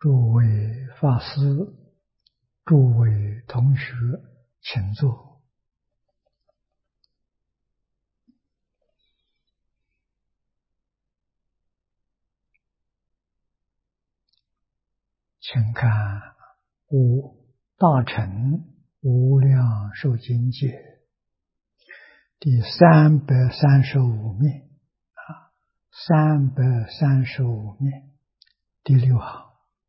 诸位法师、诸位同学，请坐。请看大乘无量寿经解第335面335面第6行，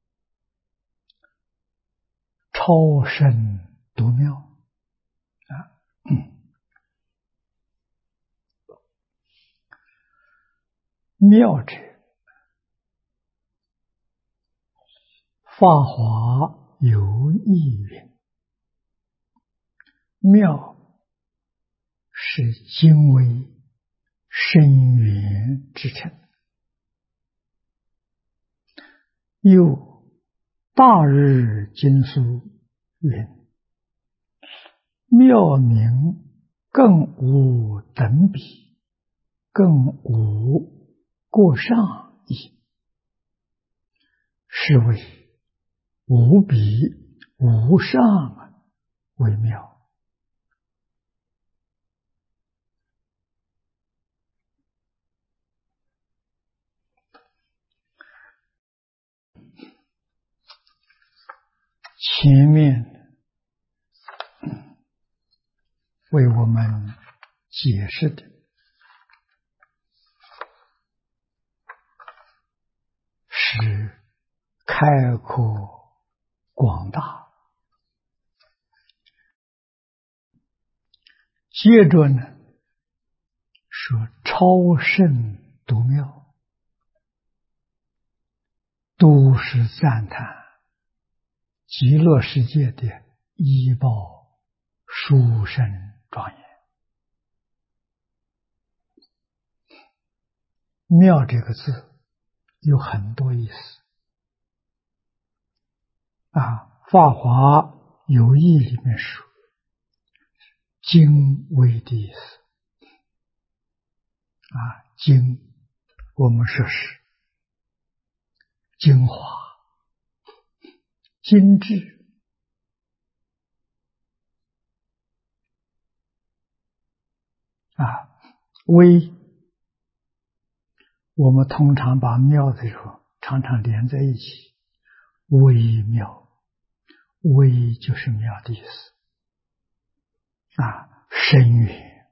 超胜独妙妙者，法华有义云，妙是精微深远之称。又大日经书云，妙名更无等比，更无过上意，是为无比无上为妙。前面为我们解释的是开阔广大，接着呢说超胜独妙，都是赞叹极乐世界的依报殊胜庄严。妙这个字有很多意思法华有义里面说精微的意思精我们说是精华精致微我们通常把妙的时候常常连在一起，微妙，微就是妙的意思深远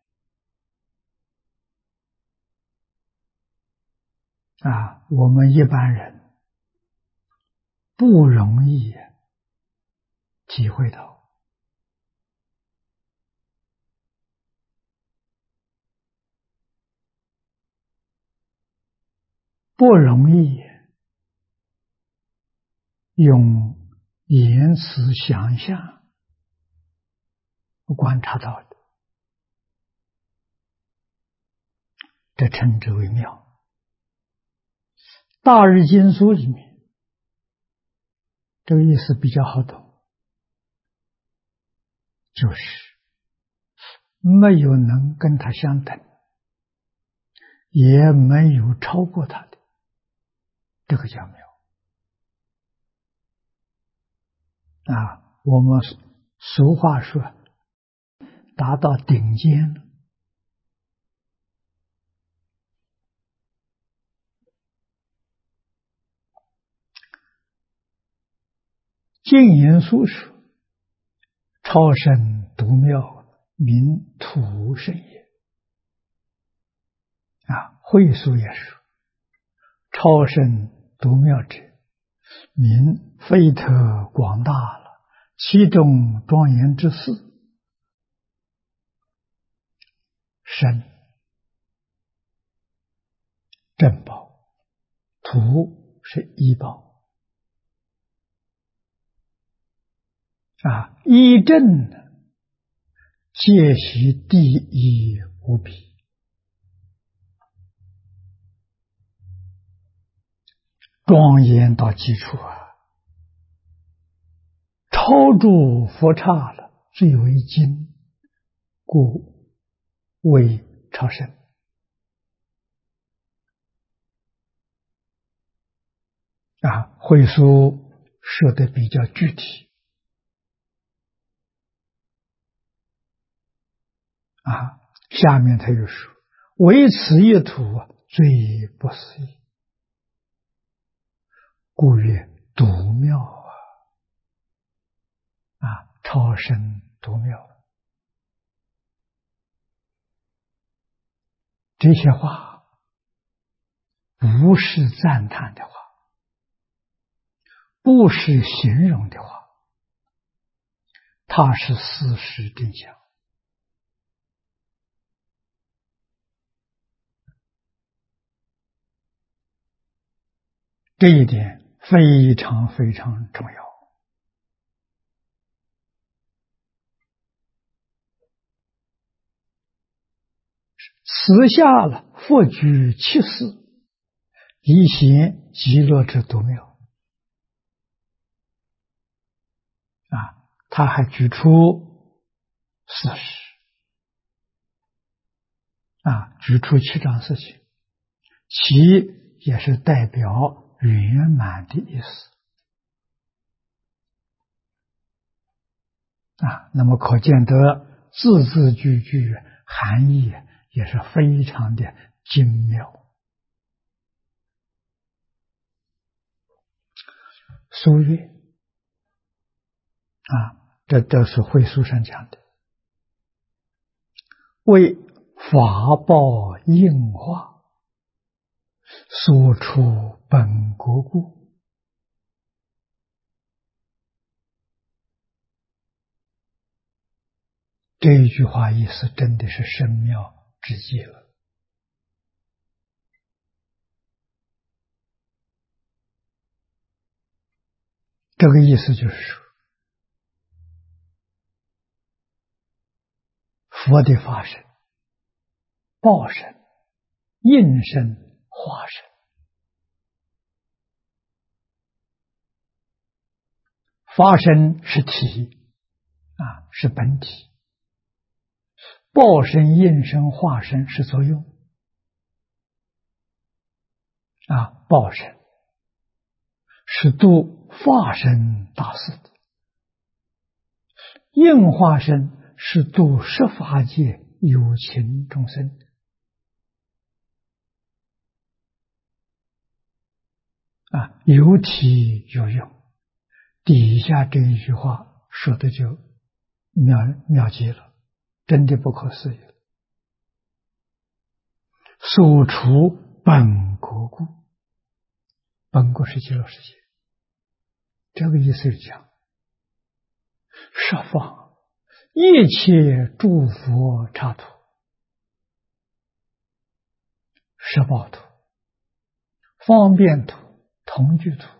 我们一般人不容易体会到，不容易用言辞想象观察到的，这称之为妙。大日经书里面这个意思比较好懂，就是没有能跟他相等，也没有超过他的，这个叫妙我们俗话说达到顶尖了。净言书说超胜独妙，名土圣也会书也说超胜独妙者，名非特广大了，其中庄严之事，身正报，土是依报依正皆悉第一无比，庄严到基础超诸佛刹了，最为精，故为超胜会书说的比较具体啊。下面他又说：“唯此一土，最不思议，故曰独妙啊！超生独妙。”这些话不是赞叹的话，不是形容的话，它是事实真相。这一点非常非常重要。此下了复举其事，以显极乐之独妙啊！他还举出事实啊，举出7桩事情，其也是代表圆满的意思啊。那么可见得字字句句含义也是非常的精妙。苏月啊，这都是慧书上讲的，为法报应化，所出本国故。这一句话意思真的是深妙之极了。这个意思就是说，佛的法身、报身、应身、化身，法身是体啊，是本体；报身、应身、化身是作用啊。报身是度化身大事的，应化身是度十法界有情众生啊，有体有用。底下这一句话说的就妙极了，真的不可思议了。所处本国故，本国是极乐世界。这个意思是讲，十方一切诸佛刹土、十报土、方便土、同居土，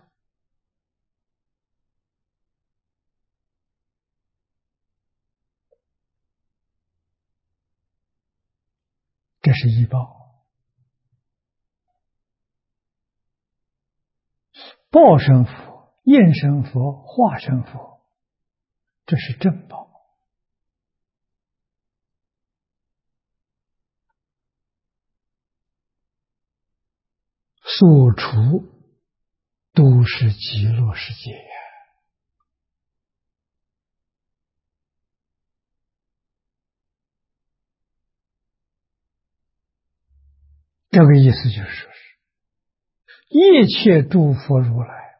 这是一报。报身佛、应身佛、化身佛，这是正报。所处都是极乐世界呀。这个意思就是说，一切诸佛如来，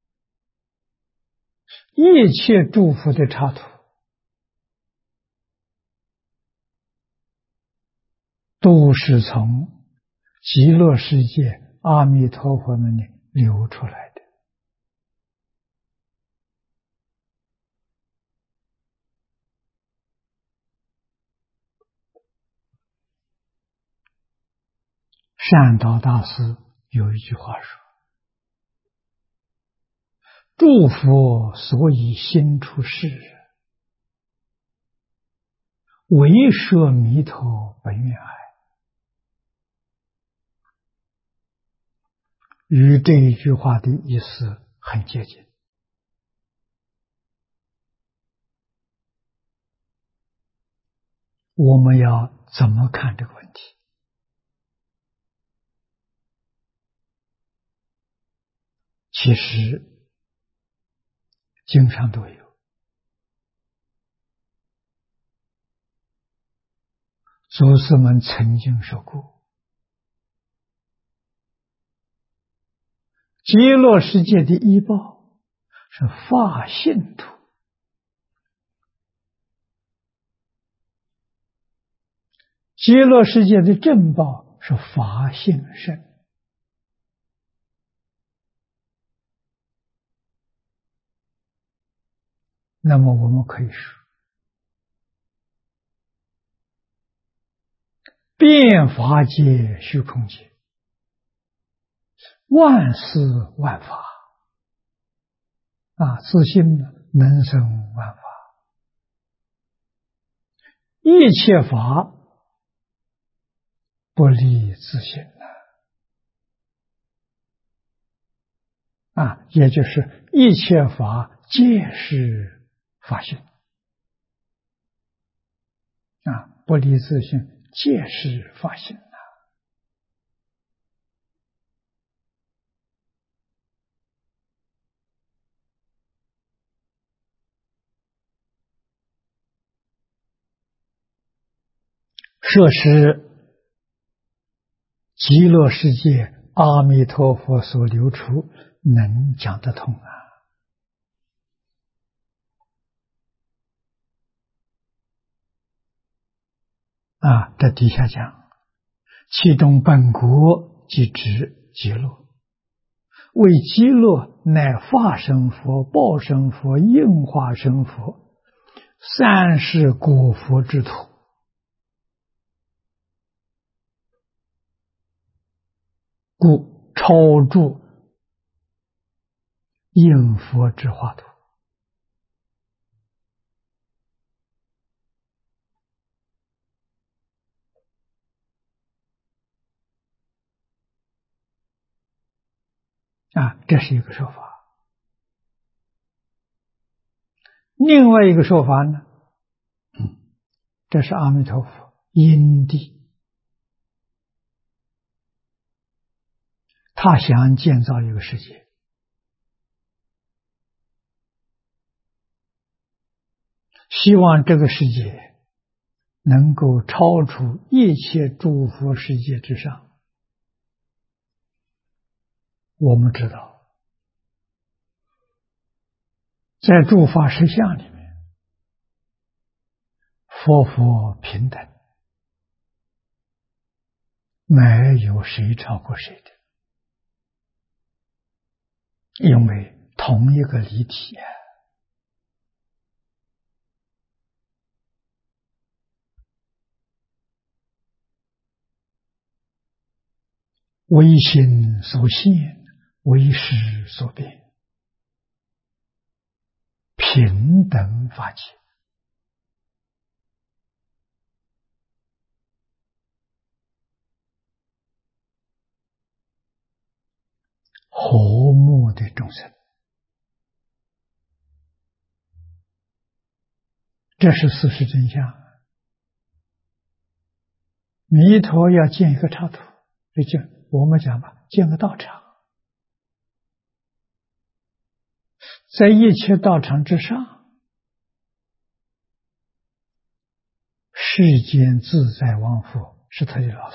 一切诸佛的刹土，都是从极乐世界阿弥陀佛那里流出来的。善导大师有一句话说：“诸佛所以心出世，唯摄弥陀本愿爱。”与这一句话的意思很接近。我们要怎么看这个问题？其实经上都有。祖师们曾经说过，极乐世界的依报是法性土，极乐世界的正报是法性身。那么我们可以说，遍法界虚空界，万事万法自性能生万法，一切法不离自性也就是一切法皆是法性不离自性，皆是法性设施极乐世界阿弥陀佛所流出，能讲得通这底下讲，其中本国即指极乐，为极乐乃化身佛、报身佛、应化身佛三世果佛之土，故超住应佛之化土。这是一个说法。另外一个说法呢，这是阿弥陀佛因地，他想建造一个世界，希望这个世界能够超出一切诸佛世界之上。我们知道，在诸法实相里面，佛平等，没有谁超过谁的，因为同一个离体唯心所现，唯识所变，平等法界。和睦的众生，这是事实真相。弥陀要建一个刹土，就我们讲吧，建个道场，在一切道场之上，世间自在王佛是他的老师。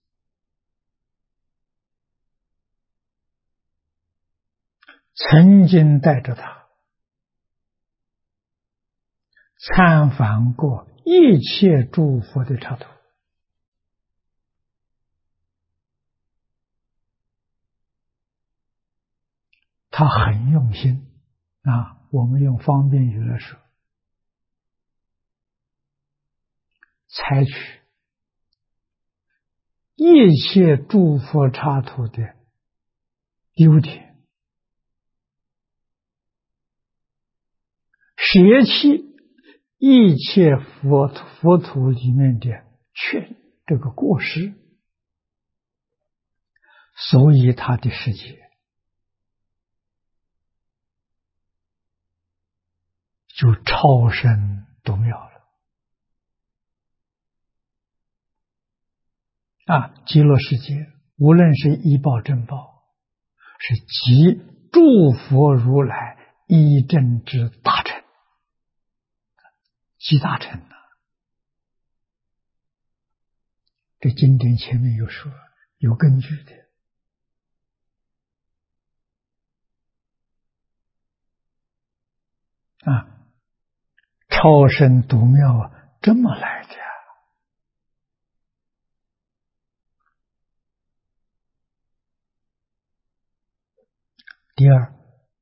曾经带着他参访过一切诸佛的刹土，他很用心我们用方便语来说，采取一切诸佛刹土的优点，舍弃一切佛土里面的这个过失，所以他的世界就超生度妙了极乐世界无论是依报正报，是集诸佛如来一真之大成，集大成啊！这经典前面有说，有根据的啊。超生独妙啊，这么来的呀。第二，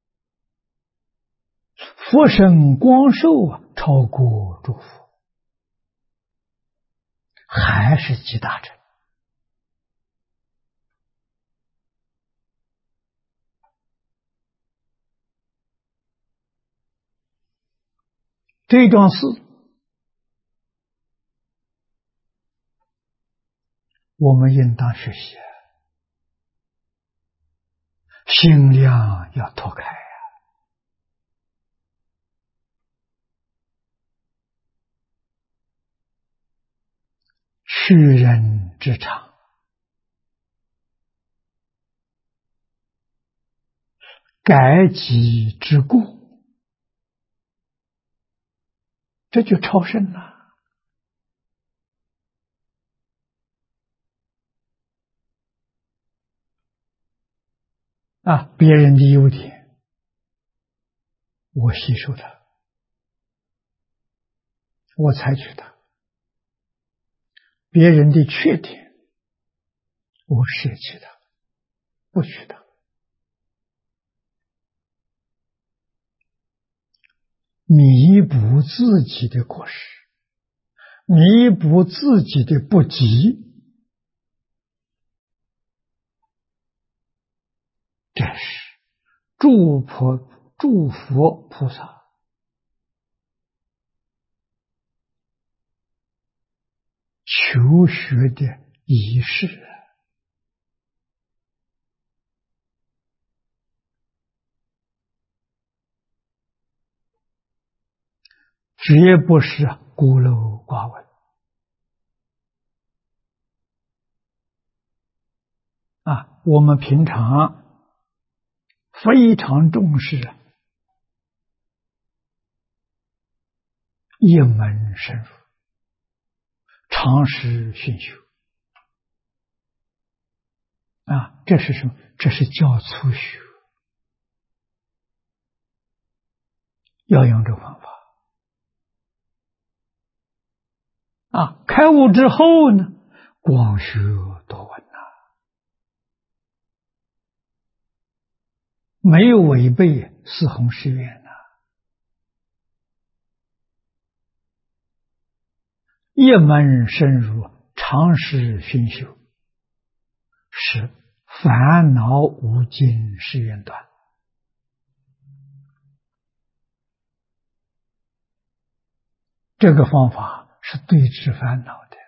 佛身光寿啊，超过诸佛，还是集大成。这桩事，我们应当学习，心量要拓开。去人之长，改己之故，这就超生了啊！别人的优点，我吸收它，我采取它；别人的缺点，我舍弃它，不取它。弥补自己的过失，弥补自己的不及，这是诸佛菩萨求学的仪式。绝不是孤陋寡闻啊！我们平常非常重视一门深入，常识熏修啊！这是什么？这是叫初学，要用这个方法啊！开悟之后呢，广学多闻呐，没有违背四弘誓愿呐，一门深入，常识熏修，使烦恼无尽誓愿断。这个方法是对治烦恼的，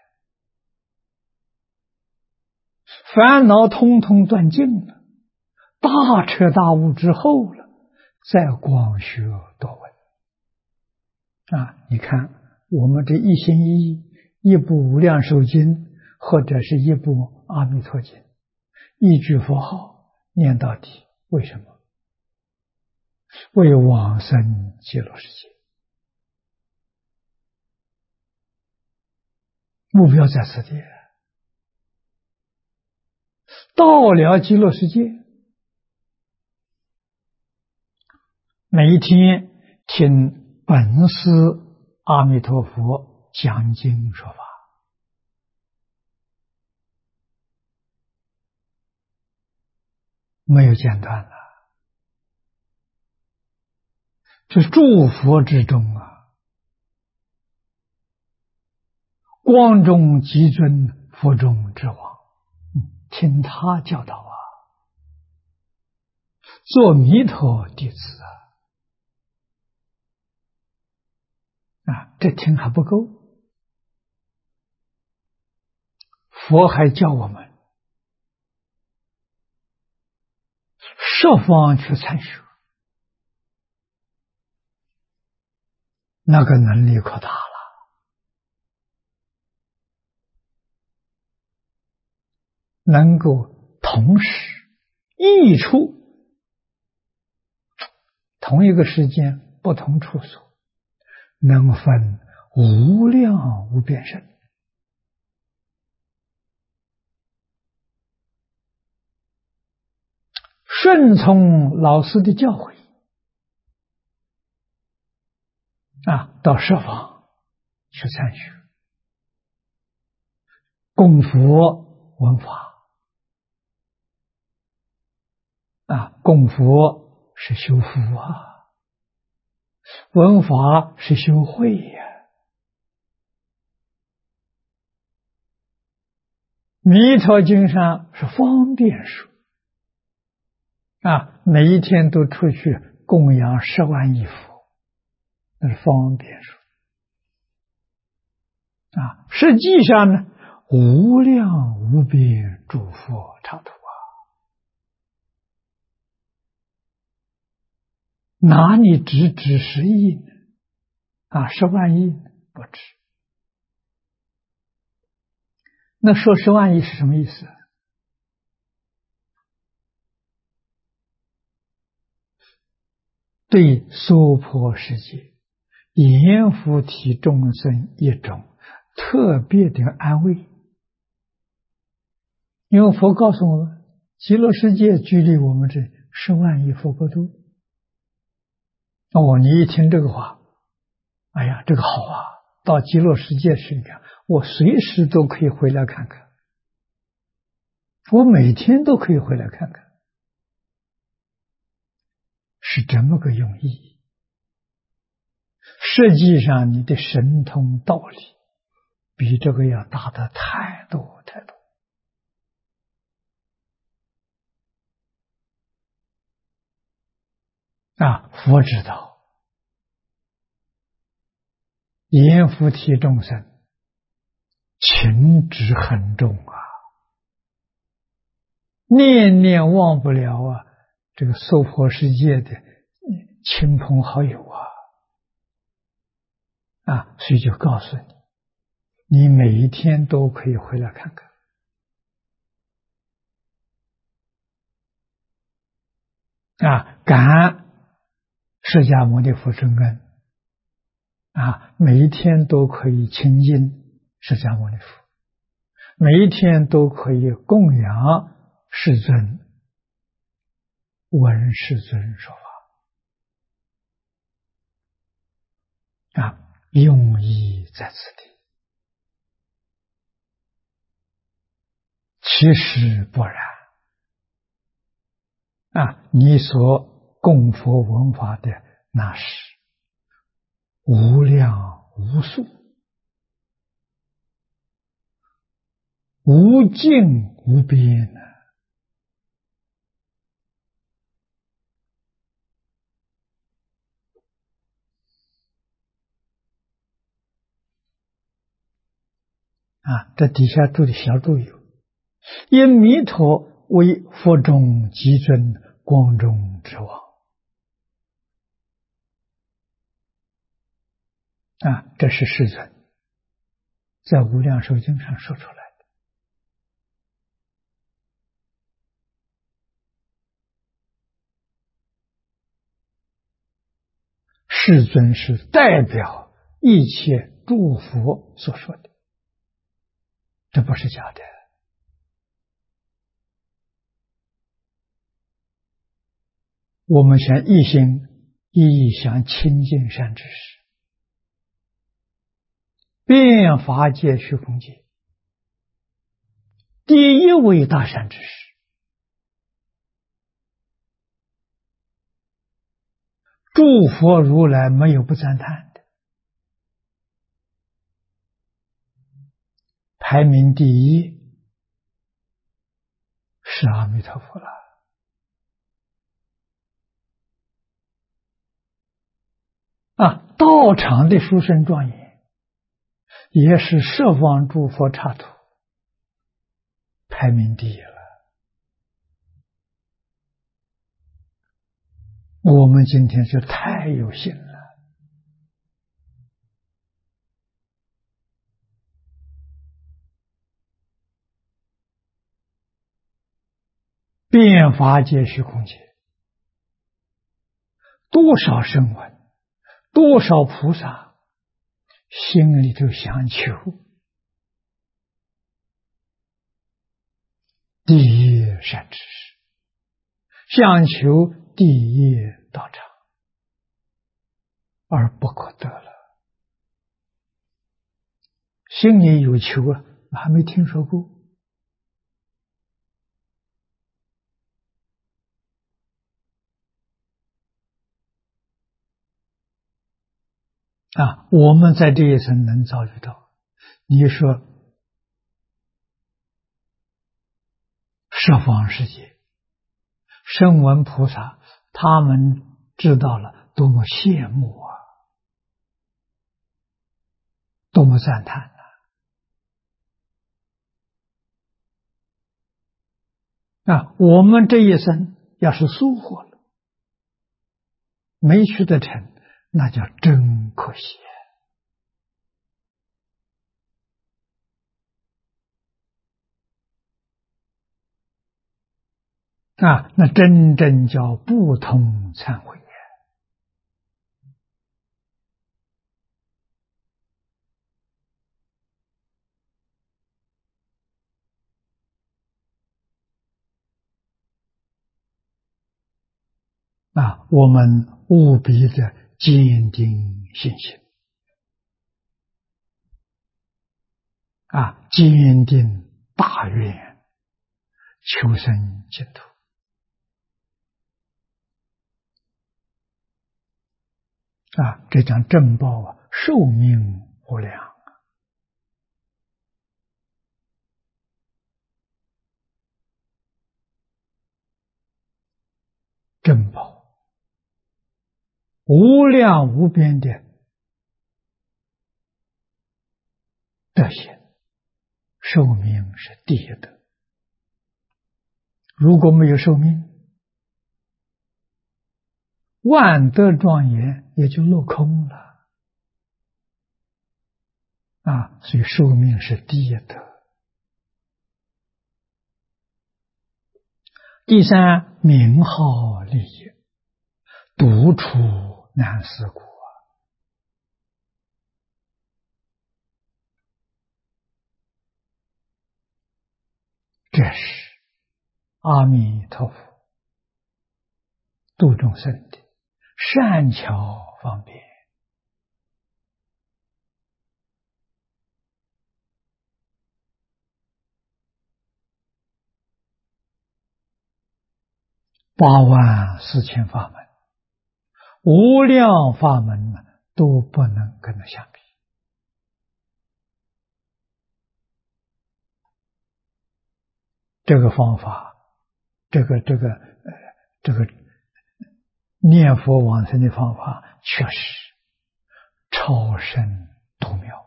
烦恼通通断尽了，大彻大悟之后了，再广学多闻啊！你看我们这一心一意，一部无量寿经或者是一部阿弥陀经，一句佛号念到底，为什么？为往生极乐世界，目标在此地。到了极乐世界，每一天听本师阿弥陀佛讲经说法，没有间断了。这是诸佛之中啊，光中极尊，佛中之王，听他教导啊，做弥陀弟子啊，这听还不够，佛还教我们设方去参学，那个能力可大了，能够同时异处同一个时间，不同处所，能分无量无边身。顺从老师的教诲到设方去参学，供佛闻法供佛是修福闻法是修慧弥陀经上是方便说每一天都出去供养10万亿佛，那是方便说实际上呢，无量无边诸佛刹土哪里只10亿呢？10万亿不止。那说10万亿是什么意思？对娑婆世界阎浮提众生一种特别的安慰。因为佛告诉我们，极乐世界距离我们这10万亿佛国土。你一听这个话，哎呀，这个好到极乐世界去看，我随时都可以回来看看，我每天都可以回来看看，是这么个用意。实际上你的神通道理比这个要大得太多太多佛知道阎浮提众生情执很重念念忘不了这个娑婆世界的亲朋好友所以就告诉你每一天都可以回来看看感释迦牟尼佛之恩每一天都可以亲近释迦牟尼佛，每一天都可以供养世尊，闻世尊说法用意在此地，其实不然你所供佛闻法的那是无量无数无尽无边这底下注的小注有因弥陀为佛中极尊光中之王这是世尊在无量寿经上说出来的。世尊是代表一切诸佛所说的，这不是假的。我们想一心一意想亲近善知识，遍法界虚空界第一位大善知识，诸佛如来没有不赞叹的，排名第一是阿弥陀佛了。道场的殊胜庄严也是十方诸佛刹土排名第一了。我们今天就太有幸了，遍法界虚空界多少声闻，多少菩萨心里头想求第一善知识，想求第一道场，而不可得了。心里有求啊，还没听说过。我们在这一生能遭遇到，你说十方世界声闻菩萨，他们知道了，多么羡慕啊，多么赞叹我们这一生要是疏忽了，没去得成，那叫真可惜那真正叫不通忏悔我们务必的坚定信心坚定大愿，求生净土这讲正报寿命无量正报无量无边的德行，寿命是第一德。如果没有寿命，万德庄严也就落空了所以寿命是第一德。第三，名号利益，独处难思苦这是阿弥陀佛度众生的善巧方便84000法门，无量法门都不能跟它相比。这个方法，这个念佛往生的方法，确实超深度妙。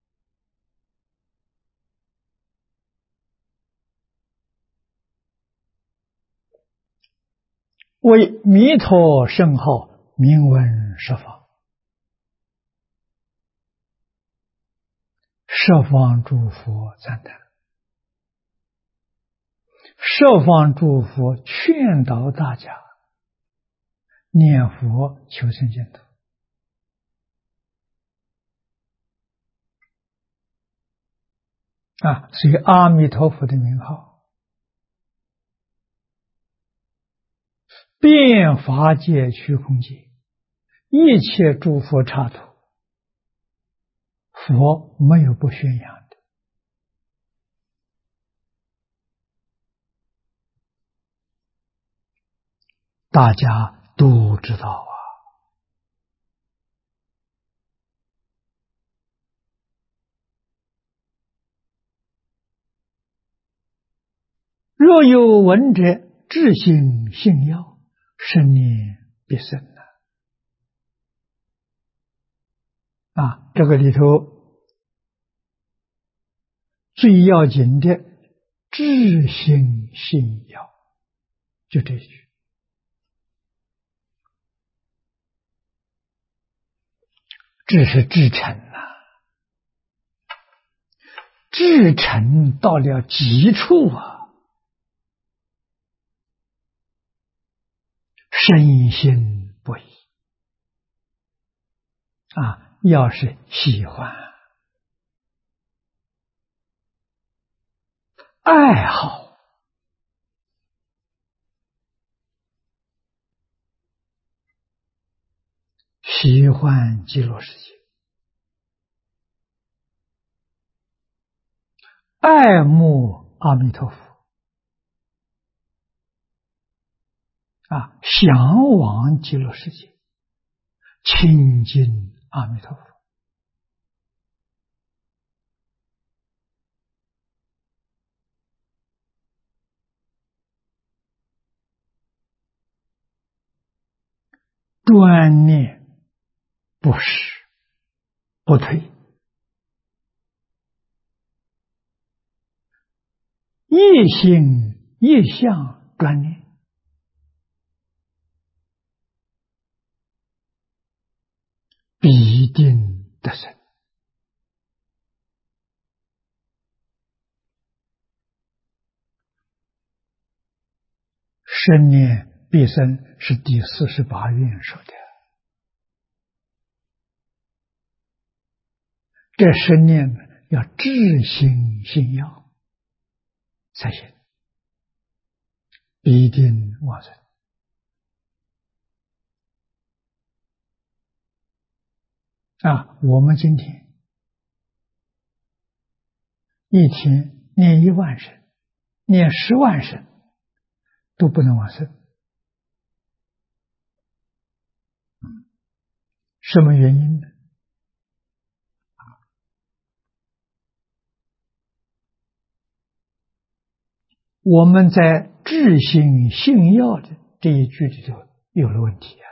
为弥陀圣号名闻十方，十方诸佛赞叹，十方诸佛劝导大家念佛求生净土所以阿弥陀佛的名号遍法界虚空界，一切诸佛刹土，佛没有不宣扬的。大家都知道若有闻者，至心信要，生念必生这个里头最要紧的至心信要，就这一句。这是至诚至诚到了极处深信不疑要是喜欢、爱好，喜欢极乐世界，爱慕阿弥陀佛，向往极乐世界，亲近阿弥陀佛。专念不失不退，一心一向专念，必定得生。生念必生是第48愿说的。这生念要至心信要才行，必定往生。我们今天一天念1万声，念10万声都不能往生，什么原因呢？我们在至心信要的这一句里头有了问题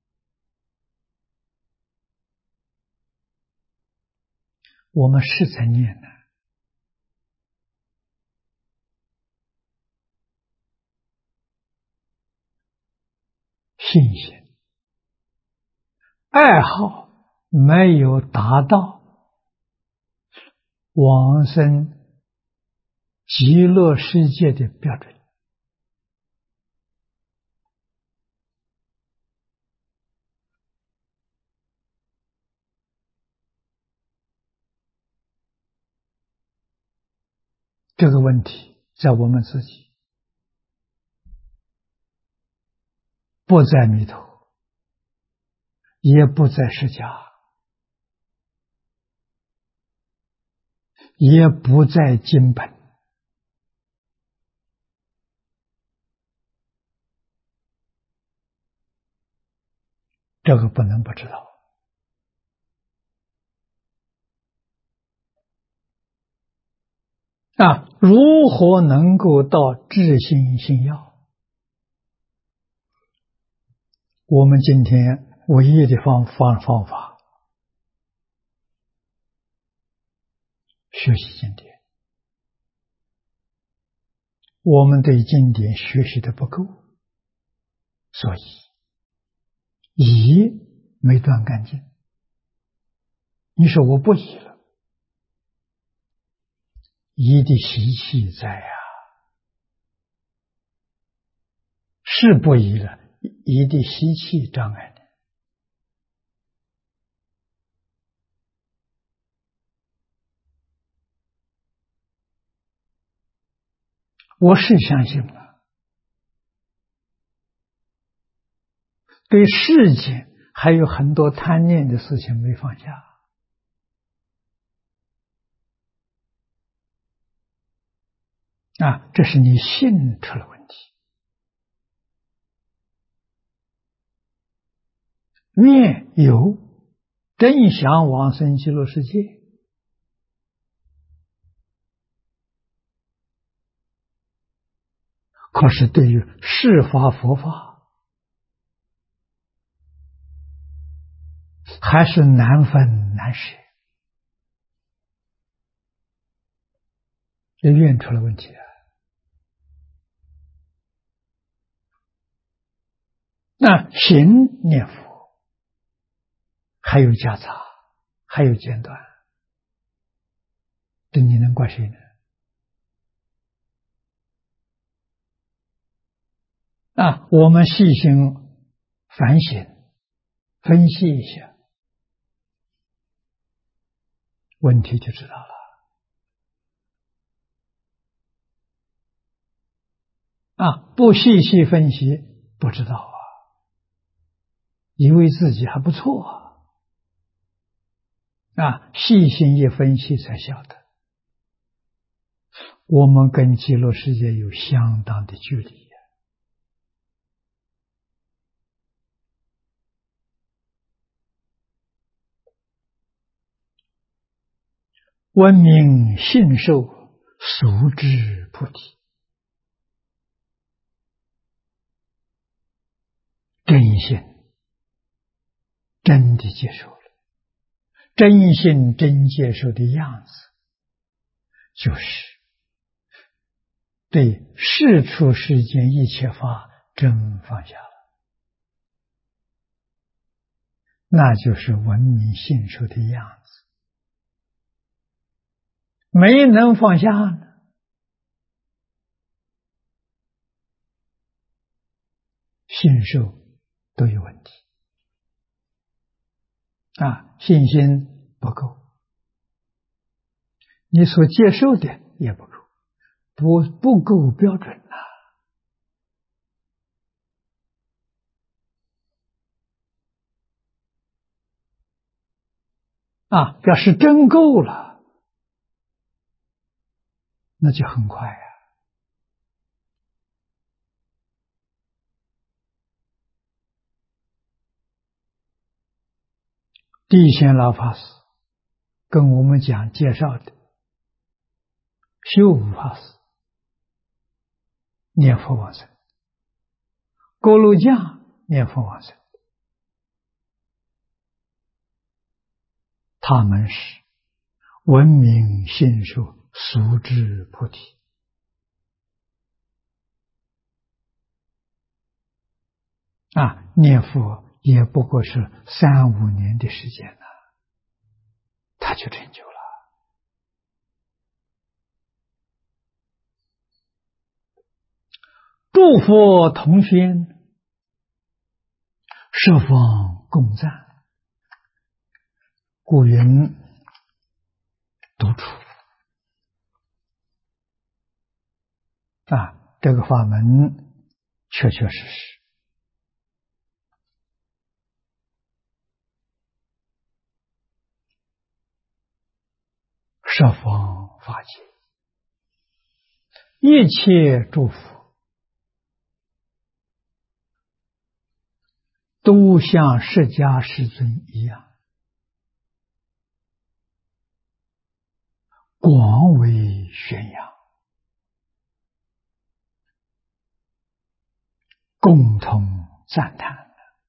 我们是在念呢，信心、爱好没有达到往生极乐世界的标准。这个问题在我们自己，不在弥陀，也不在释迦，也不在经本，这个不能不知道。如何能够到至心信要？我们今天唯一的方法，学习经典。我们对经典学习的不够，所以疑没断干净。你说我不疑了，疑的习气在是不疑了，疑的习气障碍的。我是相信了，对世界还有很多贪念的事情没放下。这是你信出了问题。愿有真想往生极乐世界，可是对于世法佛法还是难分难舍，这愿出了问题那行念佛还有夹杂，还有间断，这你能怪谁呢？我们细心反省分析一下， 问题就知道了。不细细分析，不知道以为自己还不错细心一分析才晓得，我们跟极乐世界有相当的距离闻名信受，熟知菩提，真心真的接受了，真心真接受的样子，就是对世出世间一切法真放下了，那就是闻名信受的样子。没能放下呢，信受都有问题信心不够，你所接受的也不够，不够标准要是真够了，那就很快地仙老法师跟我们介绍的修武法师念佛往生，锅炉匠念佛往生，他们是闻名信受，熟知菩提念佛也不过是3-5年的时间他就成就了。诸佛同宣，十方共赞，故云独处这个法门确确实实十方法界，一切诸佛都像释迦世尊一样，广为宣扬，共同赞叹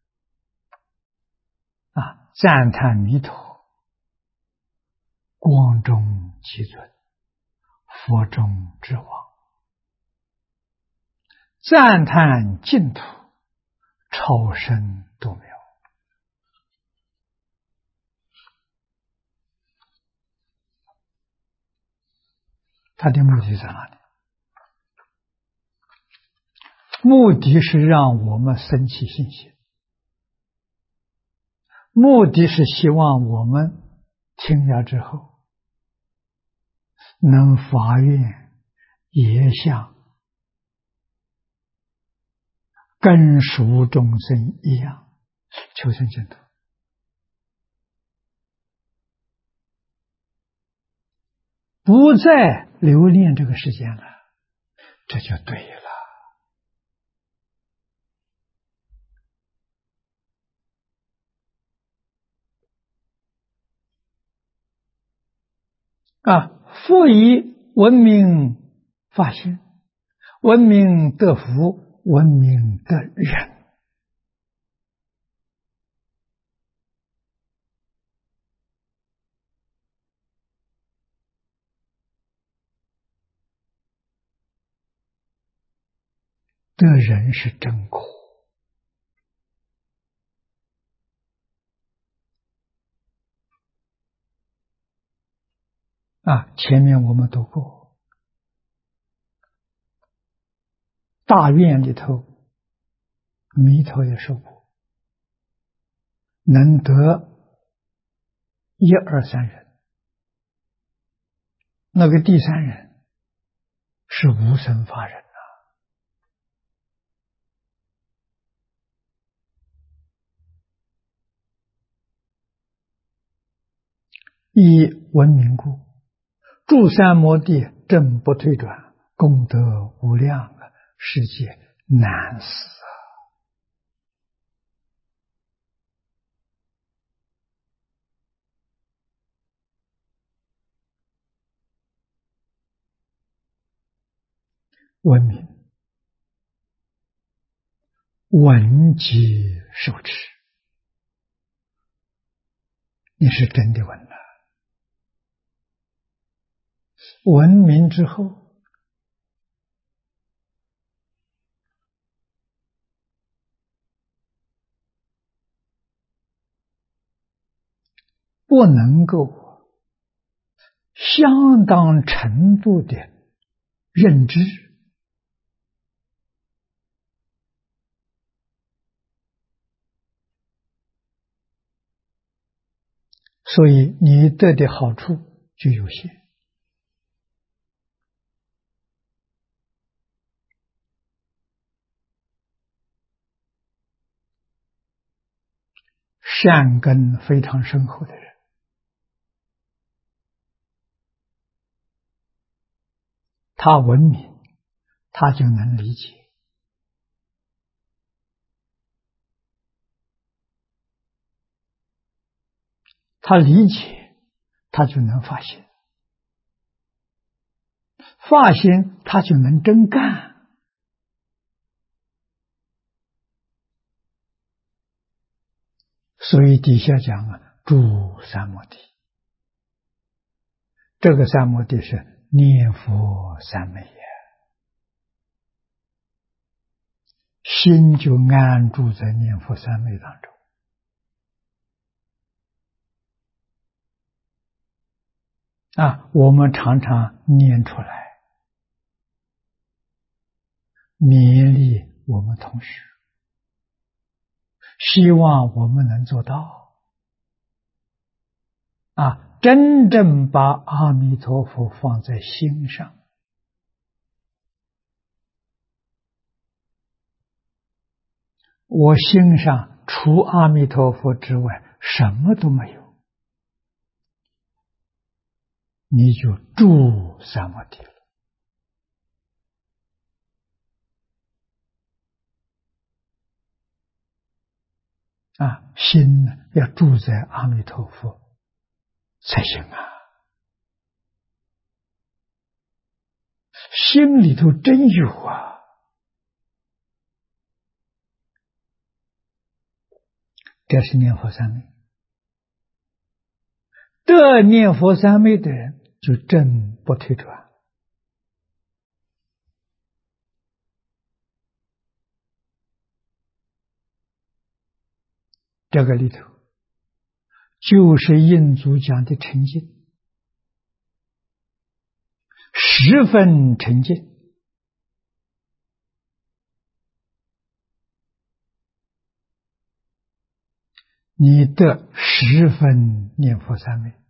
赞叹弥陀光中其尊，佛中之王，赞叹净土超生度妙。他的目的在哪里？目的是让我们生起信心，目的是希望我们听了之后能发愿也像根属众生一样求生净土，不再留恋这个世间了，这就对了复以闻名发心，闻名得福，闻名得人。得人是真苦前面我们读过，大愿里头弥陀也说过，能得1、2、3人那个第三人是无生法忍啊，以闻名故，住三摩地，正不退转，功德无量啊，世界难死啊！闻名，闻即受持，你是真的闻了。闻名之后，不能够相当程度的认知，所以你得的好处就有限。善根非常深厚的人，他闻名，他就能理解，他理解，他就能发现，发现他就能真干。所以底下讲啊，住三摩地，这个三摩地是念佛三昧也，心就安住在念佛三昧当中。我们常常念出来，勉励我们同学，希望我们能做到真正把阿弥陀佛放在心上。我心上除阿弥陀佛之外什么都没有，你就住三摩地了。心呢要住在阿弥陀佛才行啊，心里头真有啊。这是念佛三昧，得念佛三昧的人就正不退转。这个里头就是印祖讲的沉静，十分沉静。你得十分念佛三昧，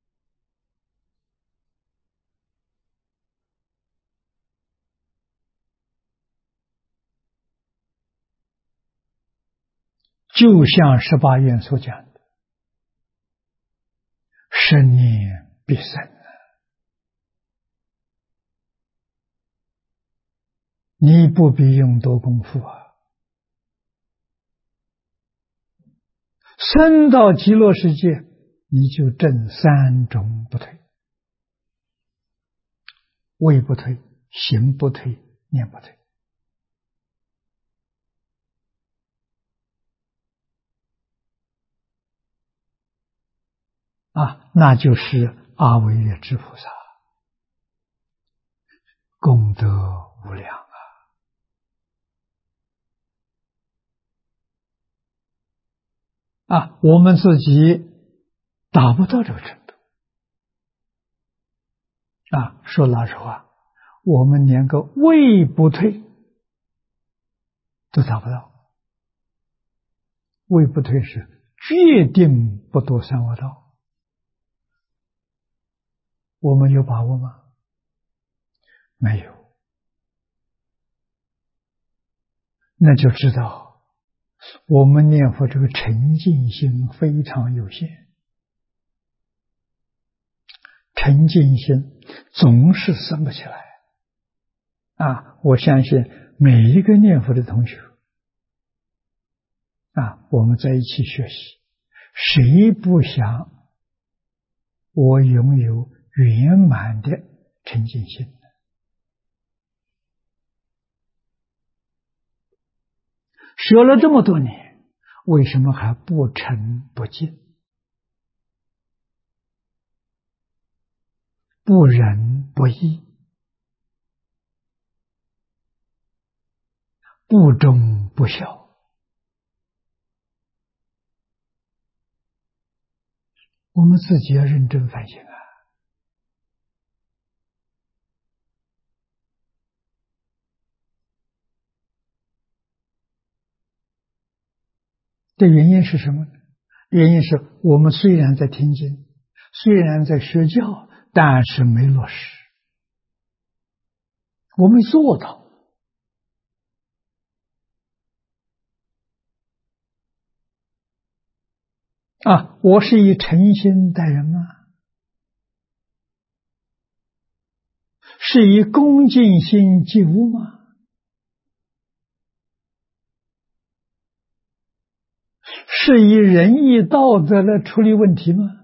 就像18愿所讲的，生念必生。你不必用多功夫升到极乐世界，你就证三种不退：位不退，行不退，念不退。那就是阿惟越致菩萨，功德无量我们自己达不到这个程度说老实话，我们连个位不退都达不到。位不退是决定不堕三恶道我们有把握吗？没有。那就知道我们念佛这个沉静心非常有限，沉静心总是生不起来啊！我相信每一个念佛的同学啊，我们在一起学习，谁不想我拥有圆满的沉静心呢？学了这么多年，为什么还不沉不静，不仁不义，不忠不孝？我们自己要认真反省啊！这原因是什么呢？原因是我们虽然在听经，虽然在学教，但是没落实，我没做到啊！我是以诚心待人吗？是以恭敬心济物吗？是以仁义道德来处理问题吗？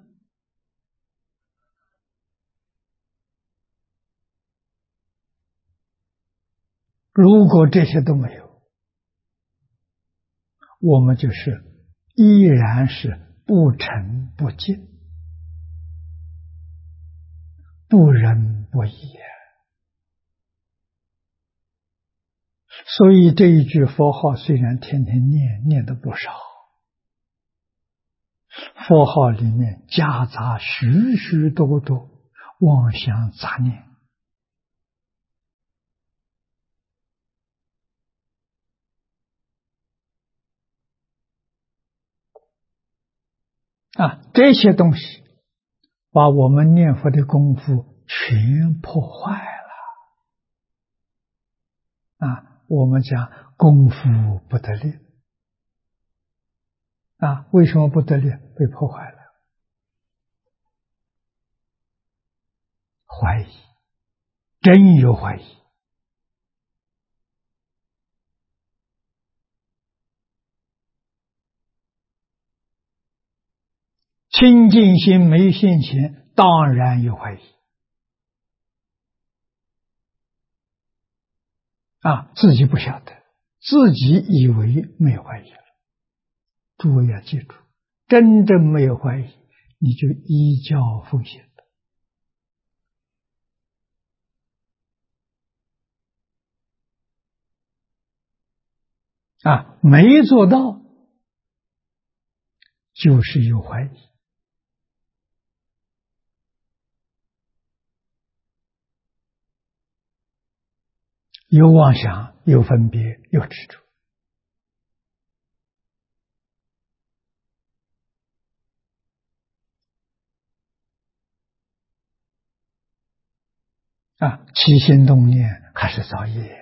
如果这些都没有，我们就是依然是不诚不敬，不仁不义。所以这一句佛号虽然天天念的不少，佛号里面夹杂许许多多妄想杂念啊，这些东西把我们念佛的功夫全破坏了啊！我们讲功夫不得力啊，为什么不得力？被破坏了，怀疑，真有怀疑。清净心没现前，当然有怀疑啊！自己不晓得，自己以为没有怀疑了。诸位要记住，真正没有怀疑，你就依教奉行啊！没做到，就是有怀疑，有妄想，有分别，有执着啊！起心动念还是造业。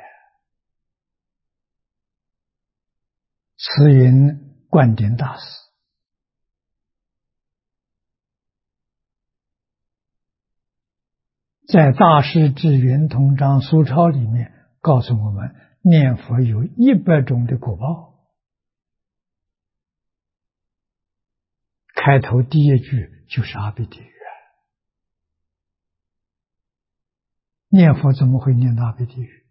慈云灌顶大师在《大师至圆通章疏钞》里面告诉我们，念佛有100种的果报。开头第一句就是阿鼻地狱。念佛怎么会念到阿鼻地狱？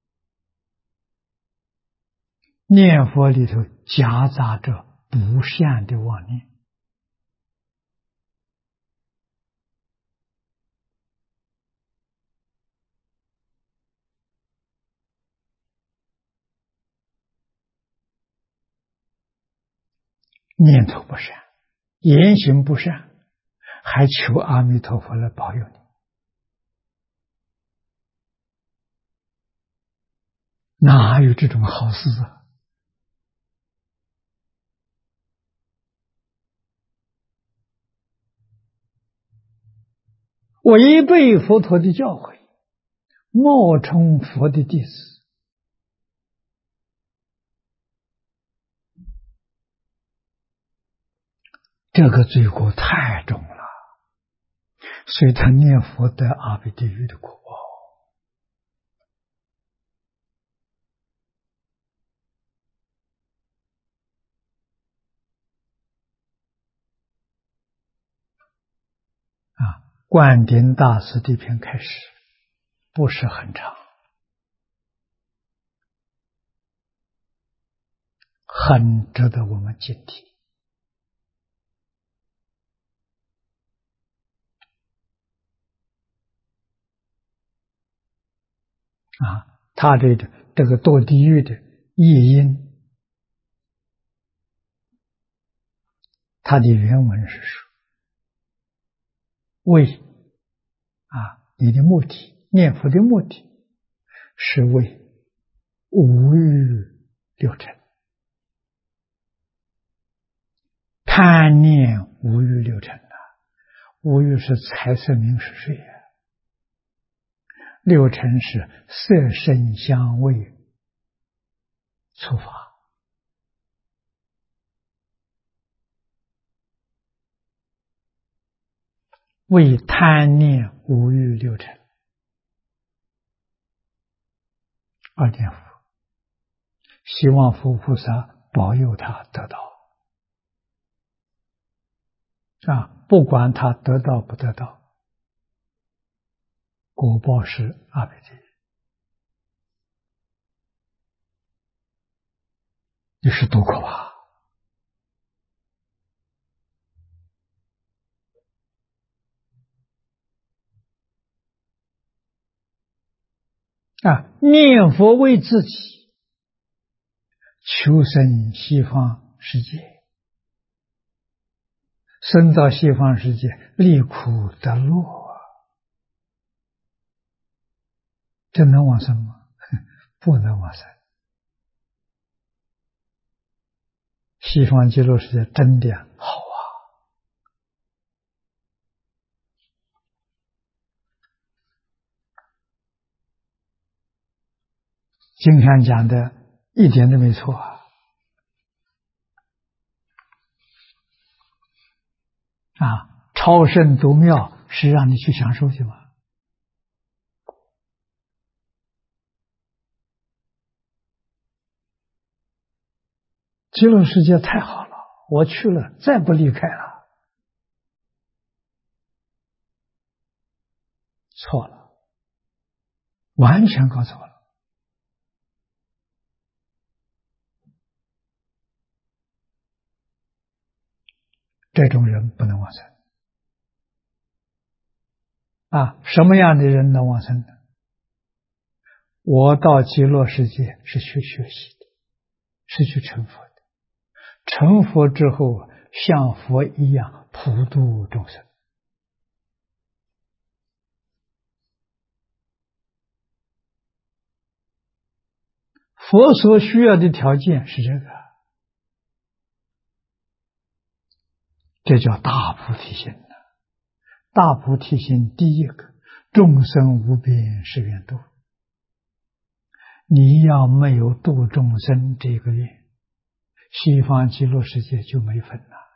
念佛里头夹杂着不善的妄念。念头不善，言行不善，还求阿弥陀佛来保佑你，哪有这种好事啊？ 违背佛陀的教诲，冒充佛的弟子，这个罪过太重了，所以他念佛得阿鼻地狱的果报。灌顶大师这篇开始不是很长，很值得我们警惕。他这个堕地狱的业因，他的原文是说，为你的目的，念佛的目的是为五欲六尘，贪念五欲六尘五欲是财色名食睡六尘是色声香味触法。为贪念五欲六尘而念佛，希望佛菩萨保佑他得到不管他得到不得到，果报是阿鼻地狱。你是多可怕念佛为自己求生西方世界，生到西方世界离苦得乐这能往生吗？不能往生。西方极乐世界真的好经上讲的一点都没错超胜独妙是让你去享受去吗？极乐世界太好了，我去了再不离开了。错了，完全搞错了。这种人不能往生什么样的人能往生呢？我到极乐世界是去学习的，是去成佛的。成佛之后像佛一样普度众生。佛所需要的条件是这个，这叫大菩提心。大菩提心第一个，众生无边誓愿度。你要没有度众生这个愿，西方极乐世界就没份了。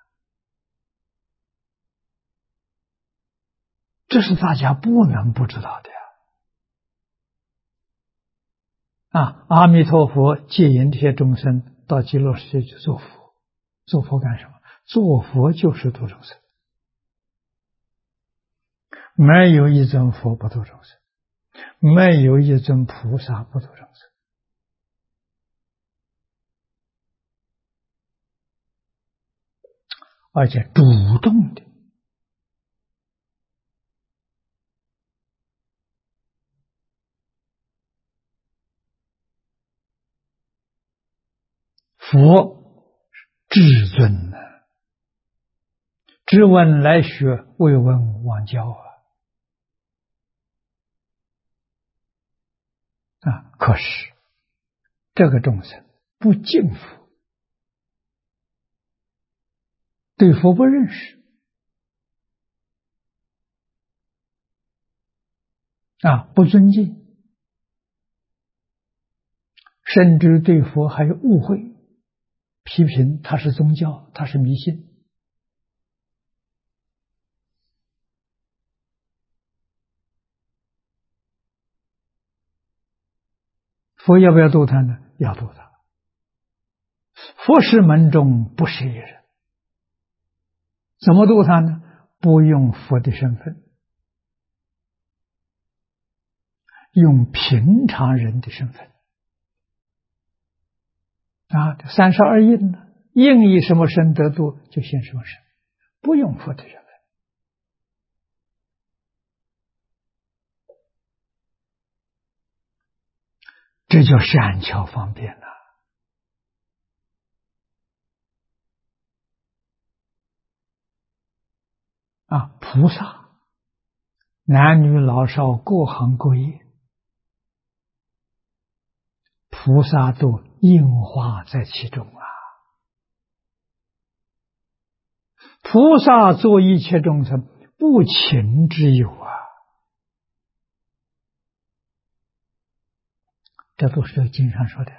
这是大家不能不知道的阿弥陀佛接引这些众生到极乐世界去做佛。做佛干什么？做佛就是度众生。没有一尊佛不度众生，没有一尊菩萨不度众生。而且主动的。佛至尊知闻来学，未闻往教可是这个众生不敬佛，对佛不认识， 不尊敬，甚至对佛还有误会，批评他是宗教，他是迷信。佛要不要度他呢？要度他。佛是门中不是一人，怎么度他呢？不用佛的身份，用平常人的身份。32应呢，应以什么身得度，就现什么身，不用佛的身份。这叫善巧方便呐！菩萨男女老少各行各业，菩萨都应化在其中啊！菩萨作一切众生不请之有啊！这都是这个经上说的。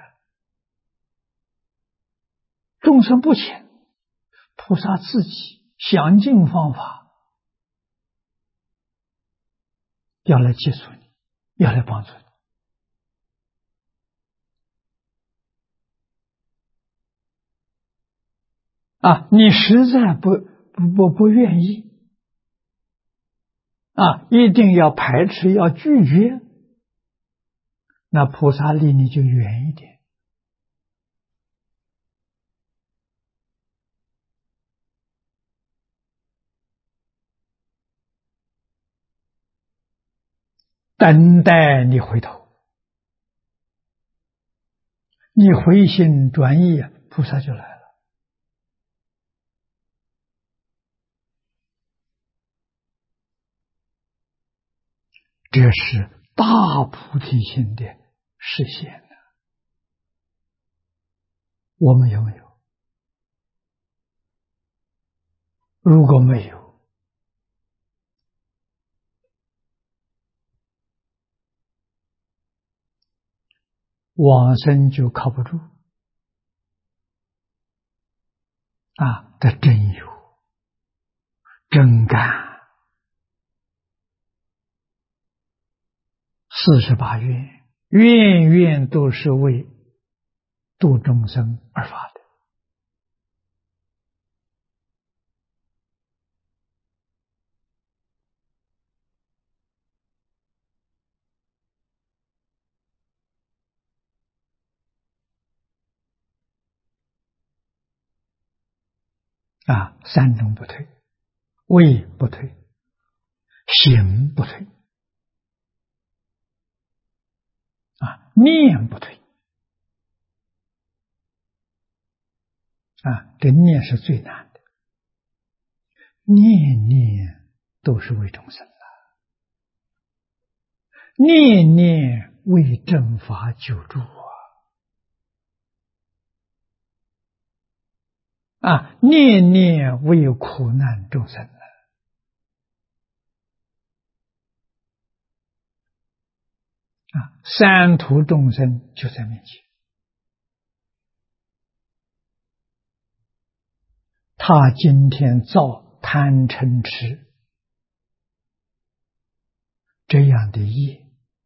众生不请，菩萨自己想尽方法要来接触你，要来帮助你。你实在不愿意一定要排斥，要拒绝，那菩萨离你就远一点。等待你回头，你回心转意，菩萨就来了。这是大菩提心的实现。我们有没有？如果没有，往生就靠不住得真有真干48愿，愿愿都是为度众生而发的三种不退，位不退，行不退，念不退。这念是最难的，念念都是为众生念念为正法救助念念为苦难众生三途众生就在面前，他今天造贪嗔痴这样的业，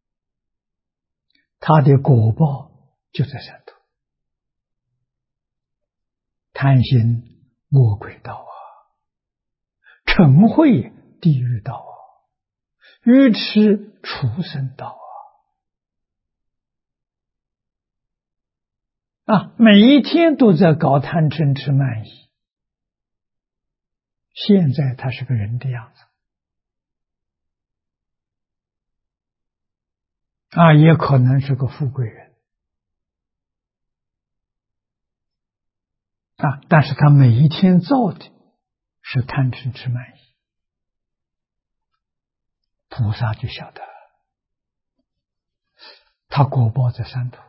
他的果报就在三途。贪心魔鬼道嗔恚地狱道愚痴畜生道每一天都在搞贪嗔痴慢疑。现在他是个人的样子也可能是个富贵人但是他每一天造的是贪嗔痴慢疑，菩萨就晓得他果报在三途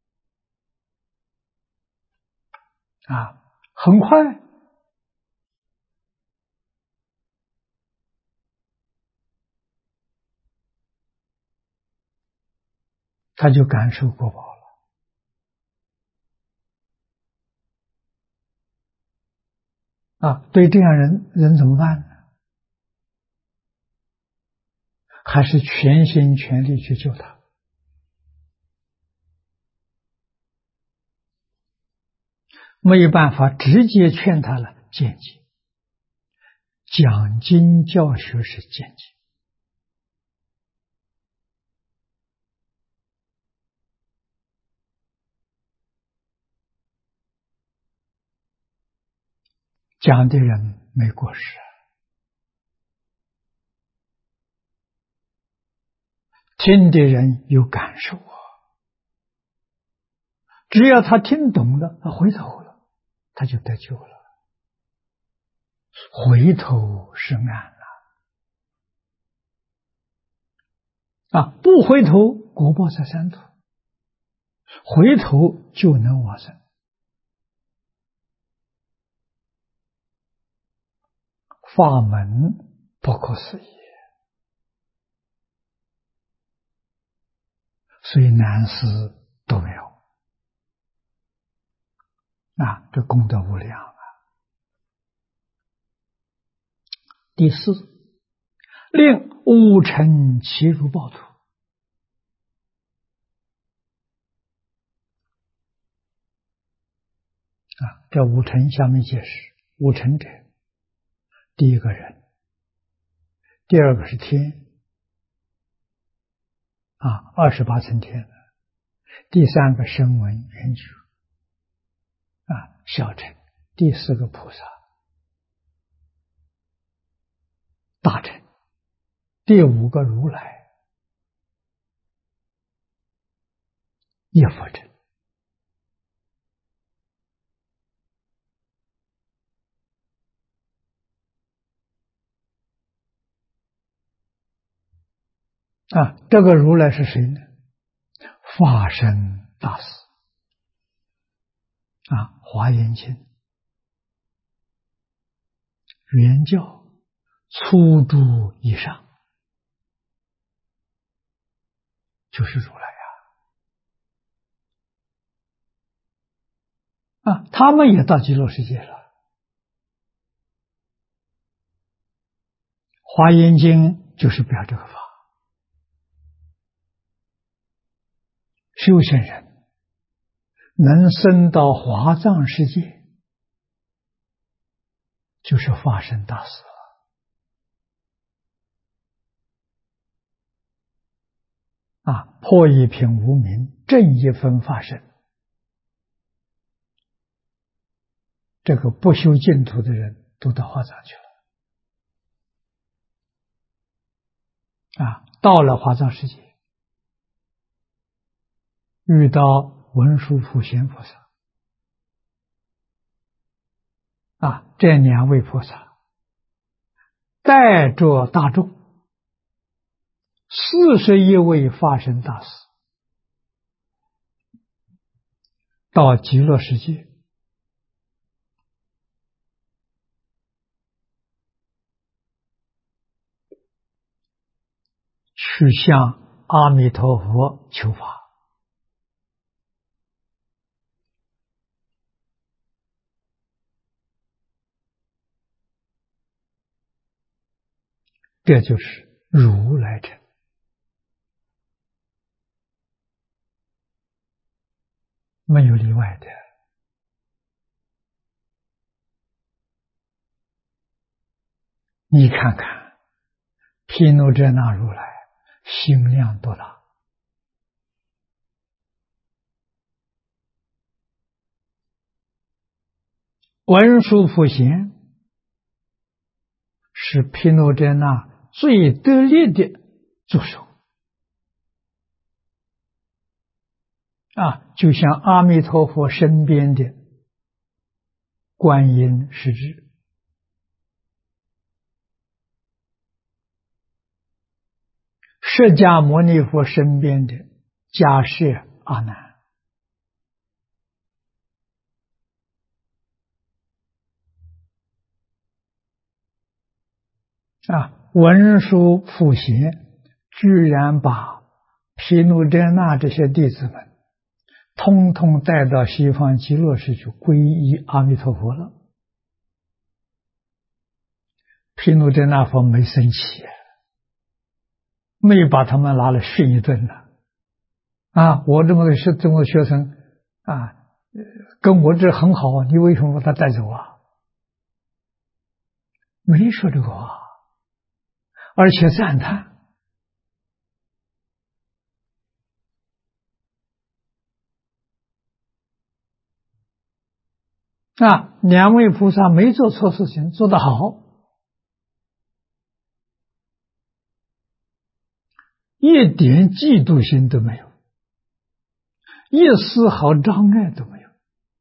很快他就感受果报了。对这样人怎么办呢？还是全心全力去救他。没有办法直接劝他了，间接讲经教学是间接。讲的人没过失，听的人有感受只要他听懂了，他回头了，他就得救了。回头是岸不回头果报在三途，回头就能往生。法门不可思议，所以难思都没有这功德无量第四，令无尘其如暴土这五尘下面解释，五尘者，第一个人，第二个是天28层天，第三个声闻缘觉小乘，第四个菩萨大乘，第五个如来业佛乘。这个如来是谁呢？法身大士华严经原教初住以上，就是如来他们也到极乐世界了。华严经就是表这个法，修行人能升到华藏世界，就是法身大士了破一品无明，正一分法身。这个不修净土的人都到华藏去了到了华藏世界，遇到文殊普贤菩萨这两位菩萨带着大众41位法身大士到极乐世界，去向阿弥陀佛求法。这就是如来乘，没有例外的。你看看毗卢遮那如来心量多大，文殊普贤是毗卢遮那最得力的助手就像阿弥陀佛身边的观音是指释迦牟尼佛身边的迦叶阿难文殊普贤居然把毗卢遮那这些弟子们，通通带到西方极乐世去皈依阿弥陀佛了。毗卢遮那佛没生气，没把他们拿来训一顿呢。我这么个学生跟我这很好，你为什么把他带走啊？没说这个话，而且赞叹。两位菩萨没做错事情，做得好，一点嫉妒心都没有，一丝毫障碍都没有。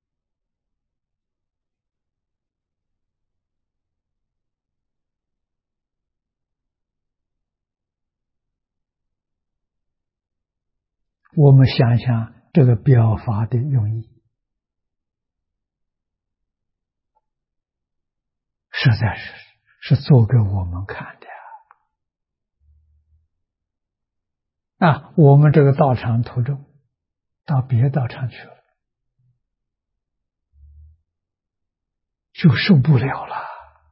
我们想想这个表法的用意，实在是做给我们看的我们这个道场途中到别道场去了，就受不了了。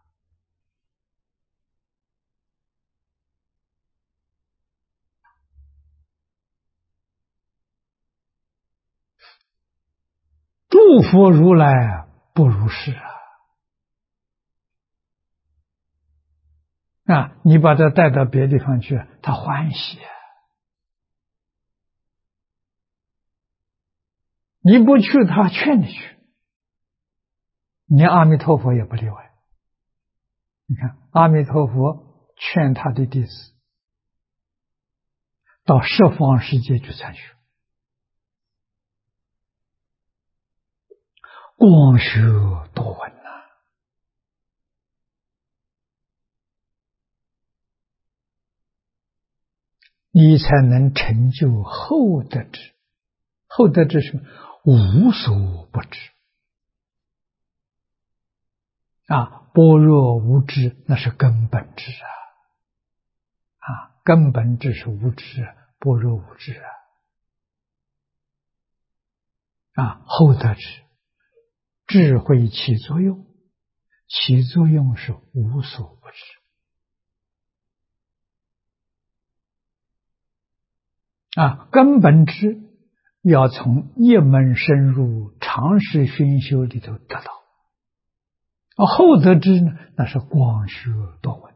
诸佛如来不如是你把他带到别地方去，他欢喜你不去，他劝你去，连阿弥陀佛也不例外。你看，阿弥陀佛劝他的弟子到十方世界去参学，光学多闻你才能成就厚德智。厚德智是无所不知般若无知那是根本智根本智是无知，般若无知厚德智，智慧起作用，起作用是无所不知根本智要从一门深入常识熏修里头得到，厚德智呢，那是广学多闻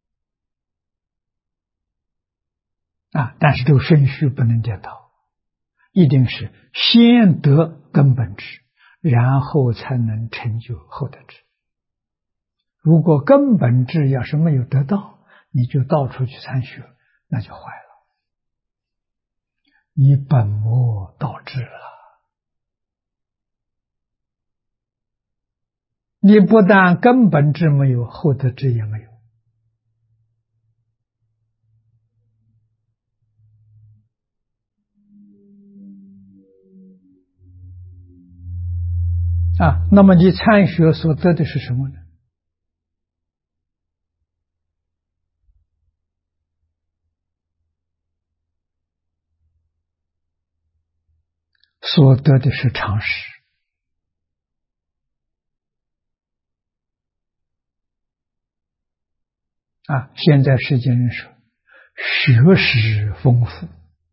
但是这个顺序不能颠倒，一定是先得根本智，然后才能成就厚德智。如果根本智要是没有得到，你就到处去参学，那就坏了，你本末倒置了。你不但根本智没有，厚德智也没有那么你参学所得的是什么呢？所得的是常识现在世间人说学识丰富，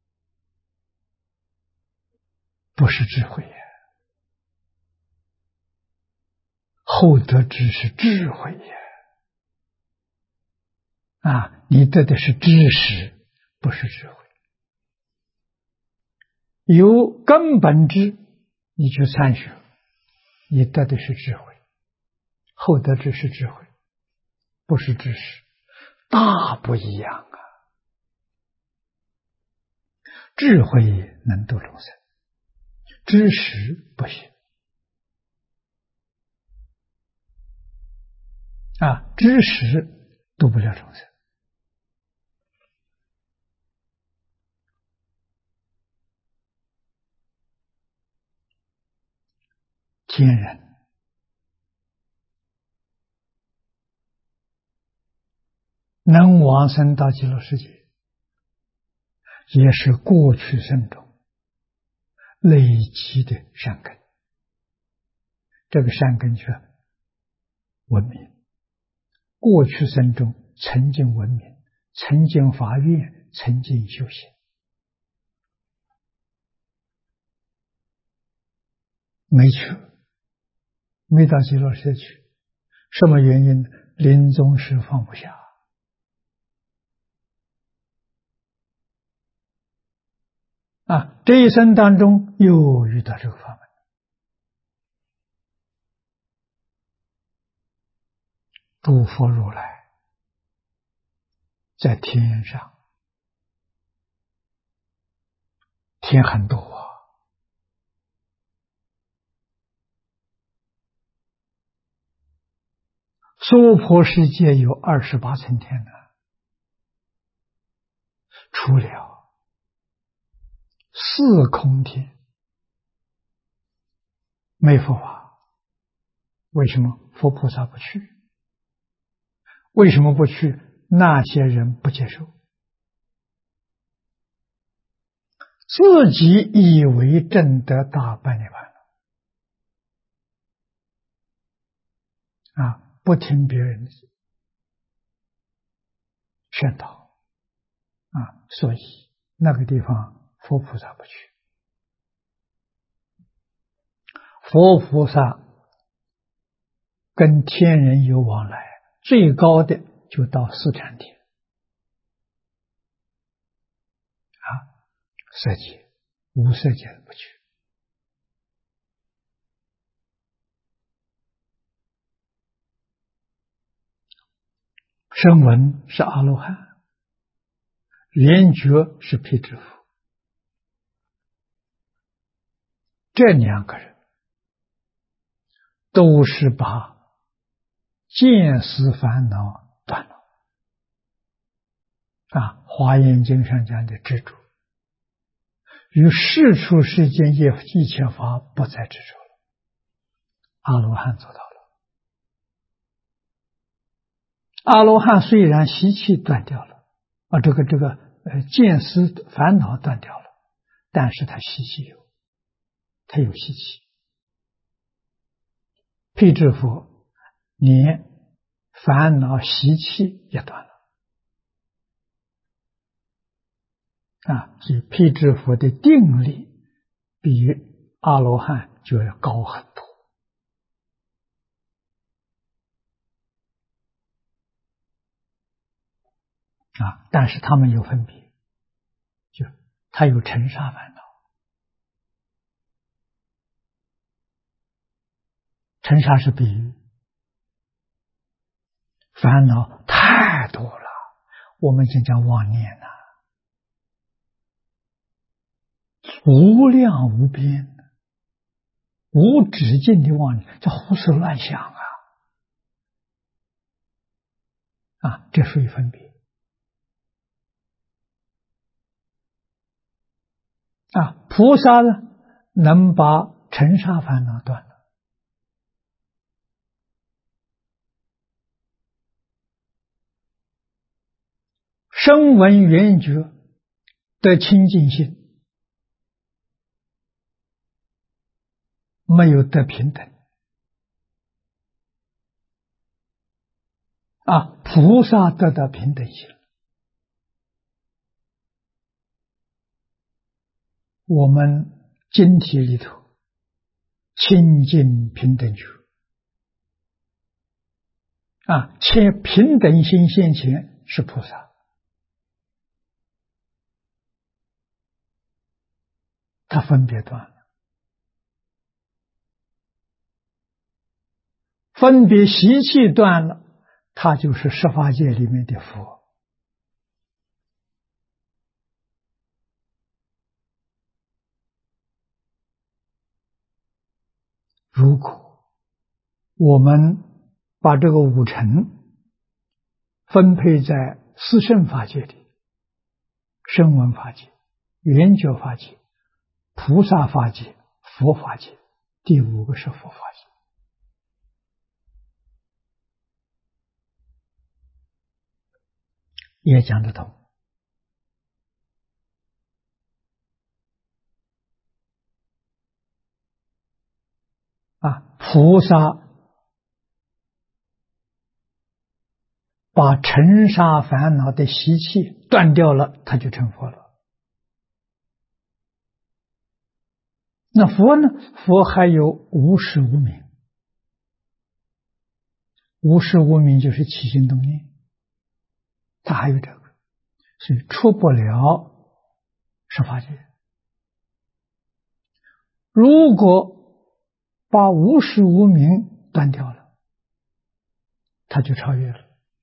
不是智慧厚德智是智慧你得的是知识，不是智慧。有根本智，你去参学，你得的是智慧。厚德智是智慧，不是知识，大不一样智慧能度众生，知识不行知识度不了众生。天人能往生到极乐世界， 也是过去生中累积的善根。这个善根是文明，过去生中曾经文明，曾经发愿，曾经修行，没去，没到极乐世界去。什么原因呢？临终时放不下啊！这一生当中又遇到这个法门，诸佛如来在天上，天很多啊，娑婆世界有28层天呢，除了四空天没佛法。为什么佛菩萨不去？为什么不去？那些人不接受，自己以为证得大般涅槃啊，不听别人的劝导啊，所以那个地方佛菩萨不去。佛菩萨跟天人有往来，最高的就到四禅天啊，色界、无色界不去。声闻是阿罗汉，缘觉是辟支佛，这两个人都是把见思烦恼断了啊。华严经上讲的执着，于世出世间一切法不再执着了。阿罗汉做到了。阿罗汉虽然习气断掉了啊，见思烦恼断掉了，但是他习气有，他有习气。辟支佛连烦恼习气也断了啊，所以辟支佛的定力比阿罗汉就要高很多啊。但是他们有分别，就他有尘沙烦恼，尘沙是比喻，烦恼太多了，我们就讲妄念呐，无量无边无止境的妄念，这胡思乱想啊，这属于分别啊。菩萨呢，能把尘沙烦恼断了，声闻缘觉的清净心，没有得平等啊，菩萨得到平等心。我们经题里头清净平等觉啊，且平等心现前是菩萨，他分别断了，分别习气断了，他就是十法界里面的佛。如果我们把这个五尘分配在四圣法界里，声闻法界、缘觉法界、菩萨法界、佛法界，第五个是佛法界，也讲得通菩萨把尘沙烦恼的习气断掉了，他就成佛了。那佛呢？佛还有无始无明，无始无明就是起心动念，他还有这个，所以出不了十法界。如果把无始无明断掉了，他就超越了。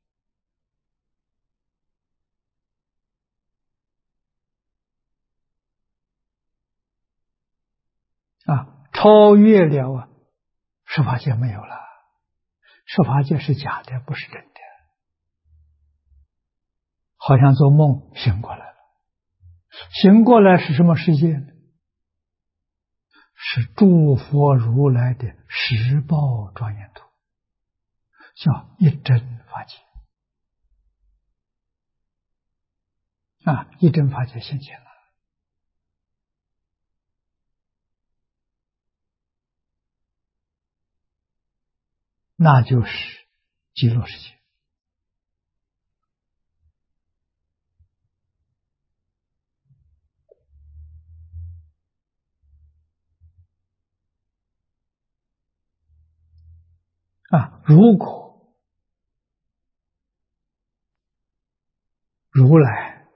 超越了十法界没有了，十法界是假的，不是真的，好像做梦醒过来了。醒过来是什么世界呢？是诸佛如来的十报庄严土，叫一真法界。一真法界现前了。那就是极乐世界。如果如来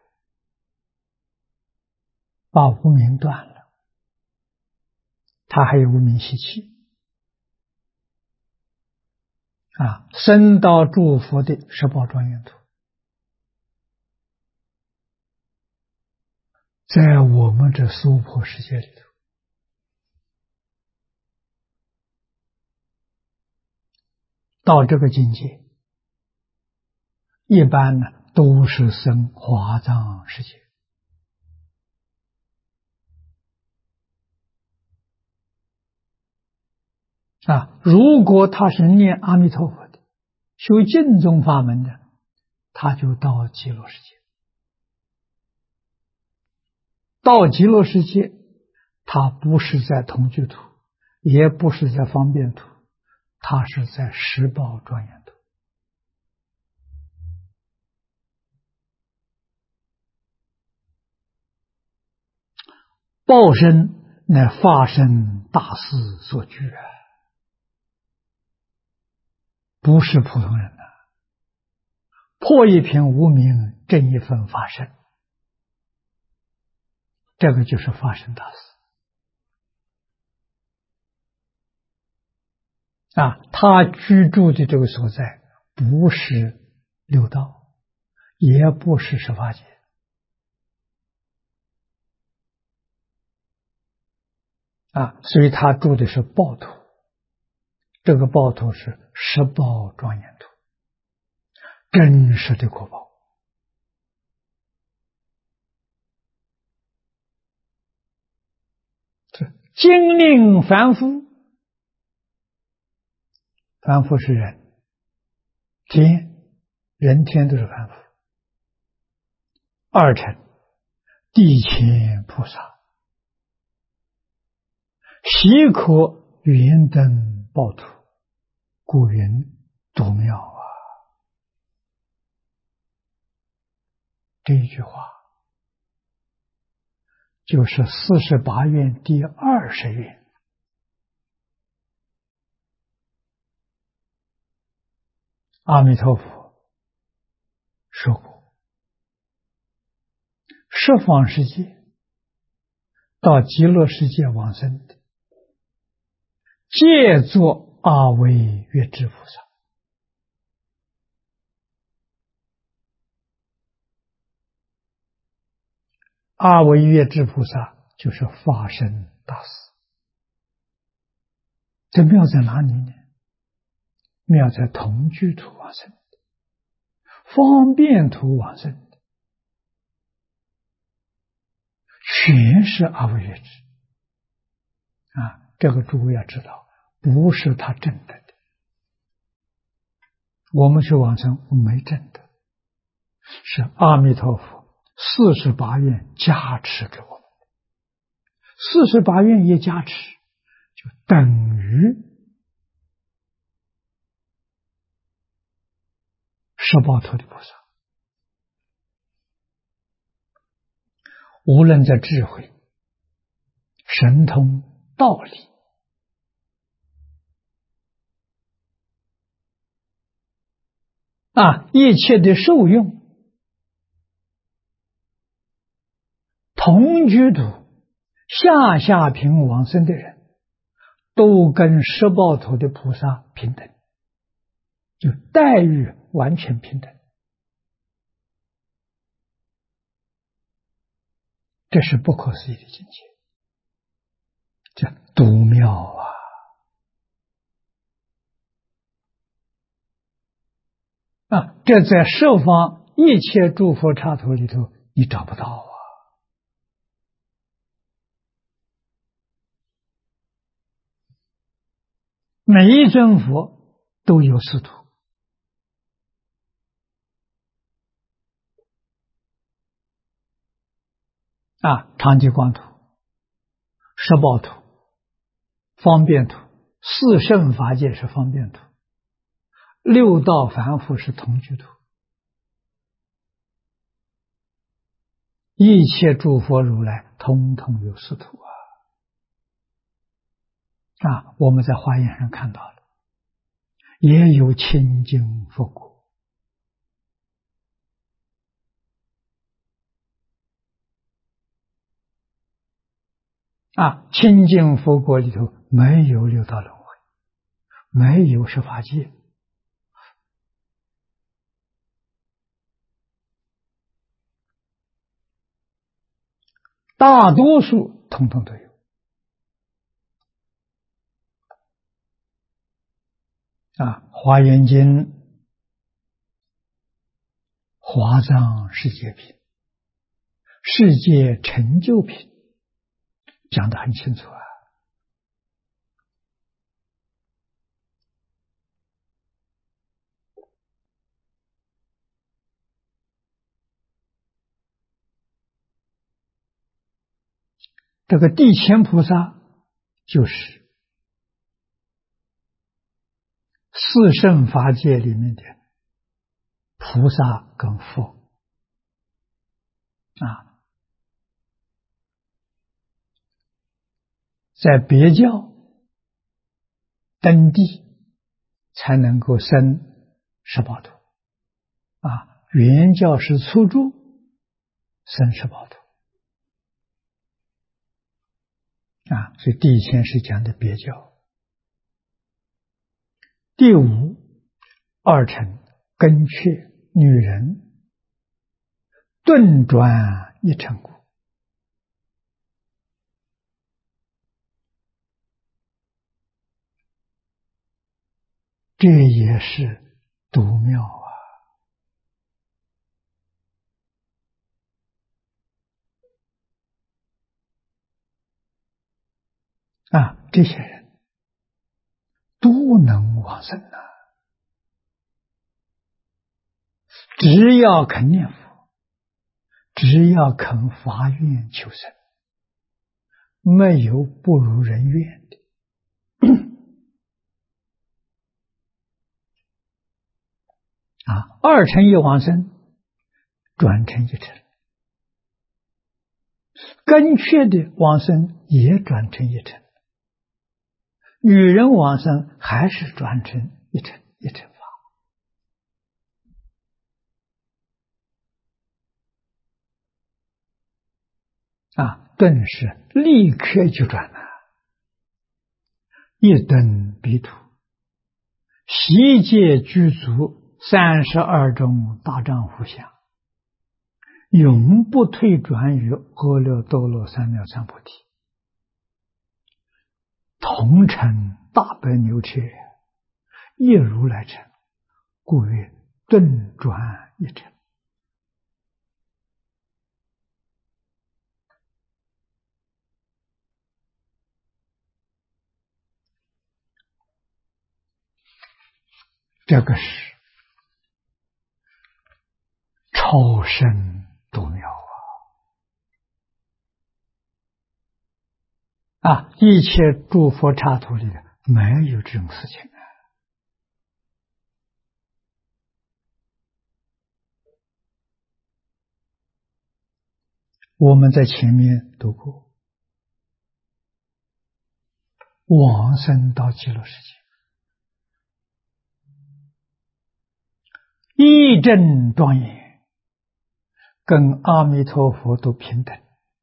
把无明断了，他还有无明习气升到诸佛的十报庄严土，在我们这娑婆世界里头，到这个境界，一般呢都是生华藏世界。如果他是念阿弥陀佛的，修净宗法门的，他就到极乐世界。到极乐世界，他不是在同居土，也不是在方便土，他是在十报庄严土。报身乃法身大士所具不是普通人破一品无明，正一分法身，这个就是法身大士他居住的这个所在不是六道，也不是十法界所以他住的是报土，这个报土是十报庄严土，真实的果报。精令凡夫，凡夫是人，人天都是凡夫。二乘地前菩萨，悉可圆登报土，故云多妙这一句话就是48愿第20愿。阿弥陀佛说过，十方世界到极乐世界往生的，皆作阿惟越致菩萨。阿惟越致菩萨就是法身大士。这妙在哪里呢？妙在同居土往生的，方便土往生的，全是阿惟越致这个诸位要知道，不是他证得的。我们去往生没证得，是阿弥陀佛48愿加持给我们，48愿一加持，就等于十报图的菩萨，无论在智慧、神通、道理，一切的受用，同居土、下下品往生的人，都跟十报图的菩萨平等，就待遇完全平等。这是不可思议的境界，这独妙这在十方一切诸佛刹土里头你找不到每一尊佛都有四土，常寂光土、十报土、方便土，四圣法界是方便土，六道凡夫是同居土，一切诸佛如来通通有四土我们在华严上看到了，也有清净佛国清净佛国里头没有六道轮回，没有十法界，大多数统统都有华严经华藏世界品、世界成就品讲得很清楚这个地前菩萨就是四圣法界里面的菩萨跟佛在别教登地才能够生十报土原教是初住生十报土所以地前是讲的别教。第五，二乘根确女人顿转一乘故，这也是独妙这些人都能往生只要肯念佛，只要肯发愿求生，没有不如人愿的二乘一往生转成一乘，根确的往生也转成一乘，女人往生还是转成一乘一乘法顿时立刻就转了，一等彼土，悉皆具足32种大丈夫相，永不退转于阿耨多罗三藐三菩提，同成大白牛车，一如来乘，故曰顿转一乘。这个是超深独妙一切诸佛刹土里没有这种事情我们在前面读过，往生到极乐世界，义正庄严，跟阿弥陀佛都平等。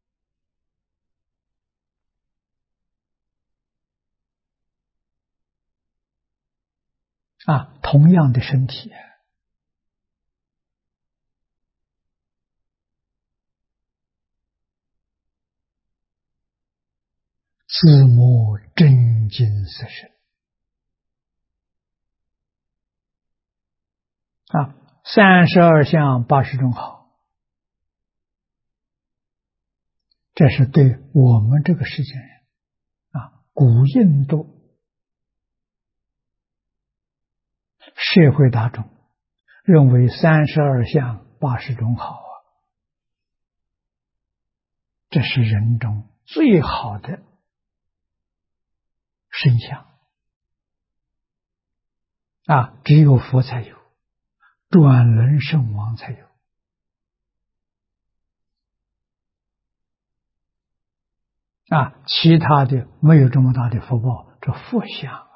同样的身体，自摸真金色身，32相80种好，这是对我们这个世间人古印度社会大众认为32相80种好这是人中最好的身相只有佛才有，转轮圣王才有其他的没有这么大的福报，这佛相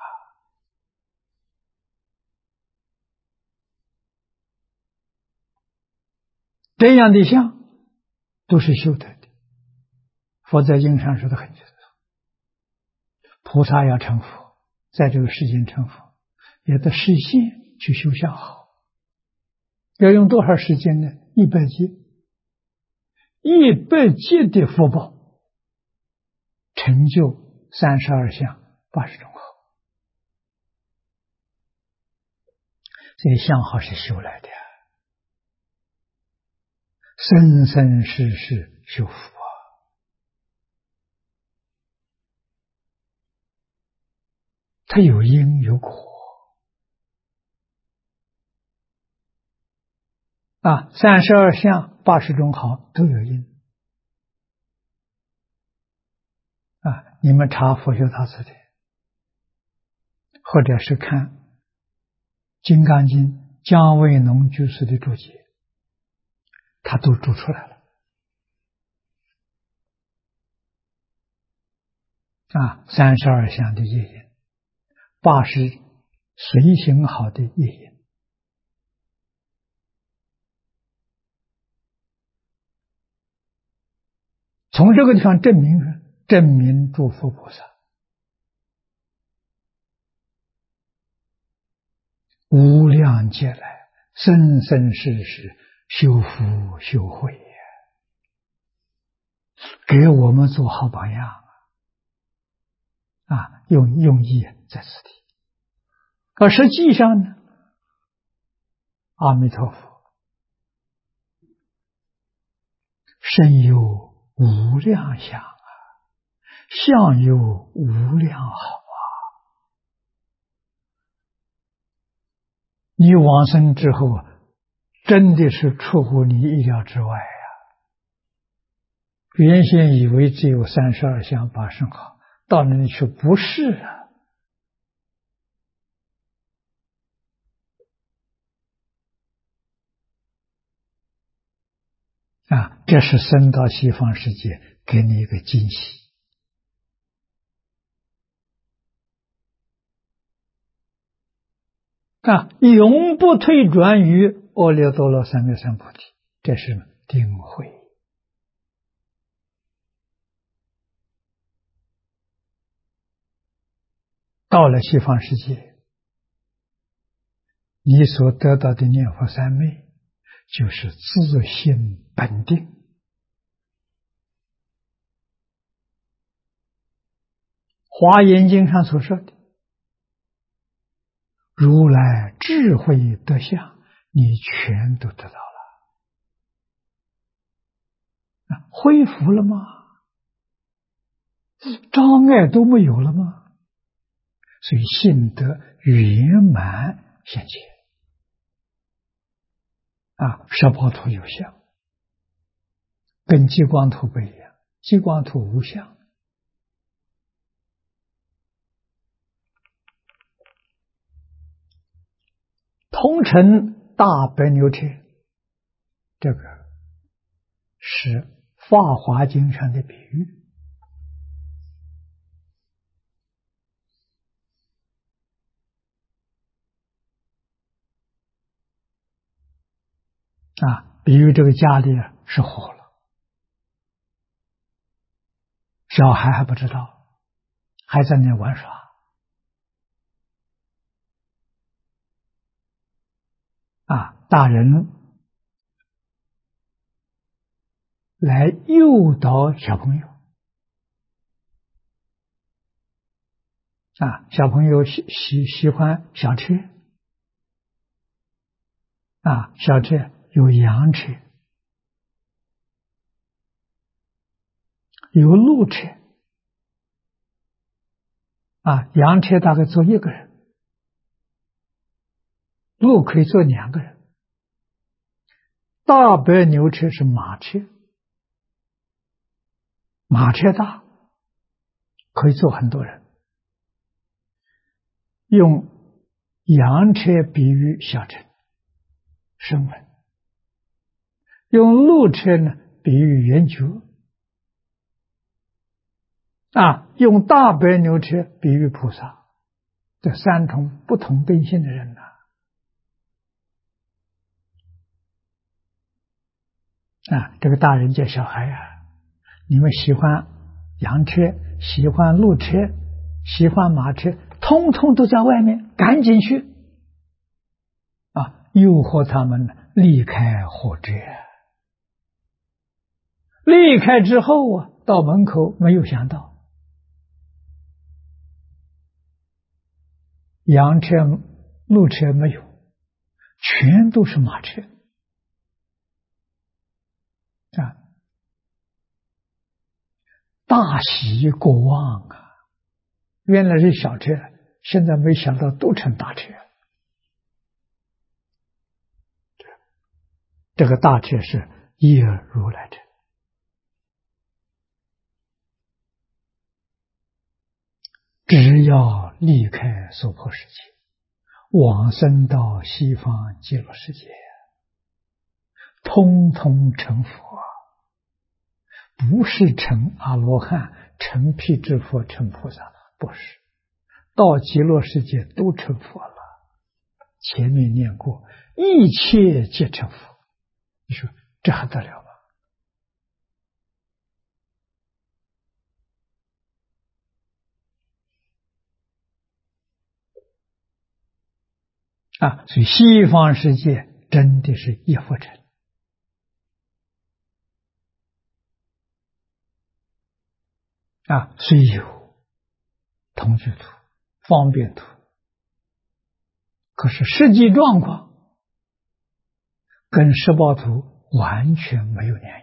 这样的相都是修得的。佛在经上说的很清楚，菩萨要成佛，在这个世间成佛，也得实现去修相好，要用多少时间呢？100劫，100劫的福报成就32相80种好。这些相好是修来的，生生世世修福它有因有果32相80种好都有因你们查佛学大辞典，或者是看《金刚经》姜维农居士的注解，他都注出来了32相的业因，80随行好的业因。从这个地方证明诸佛菩萨无量劫来生生世世修福修慧，给我们做好榜样用意在此地。而实际上呢，阿弥陀佛身有无量相相有无量好你往生之后真的是出乎你意料之外原先以为只有32相80好，到那里去不是这是生到西方世界给你一个惊喜永不退转于阿耨多罗三藐三菩提，这是定慧。到了西方世界，你所得到的念佛三昧就是自性本定。华严经上所说的如来智慧德相，你全都得到了。恢复了吗？障碍都没有了吗？所以性德圆满现前十报图有相，跟极光图不一样，极光图无相。通称大白牛天，这个是法华经上的比喻比喻这个家里是火了，小孩还不知道，还在那玩耍大人来诱导小朋友小朋友喜欢小车小车有洋车，有路车洋车大概坐一个人，路可以坐2个人，大白牛车是马车，马车大可以坐很多人，用洋车比喻小乘声闻，用路车呢比喻圆觉用大白牛车比喻菩萨，这3种不同根性的人这个大人叫小孩你们喜欢洋车，喜欢路车，喜欢马车，通通都在外面，赶紧去诱惑他们离开火车。离开之后到门口没有想到洋车路车没有，全都是马车大喜过望原来是小车，现在没想到都成大车。这个大车是业如来车，只要离开娑婆世界，往生到西方极乐世界，通通成佛，不是成阿罗汉、成辟支佛、成菩萨，不是，到极乐世界都成佛了。前面念过，一切皆成佛，你说这还得了吗？所以西方世界真的是一佛尘虽有同居土、方便土，可是实际状况跟十报土完全没有两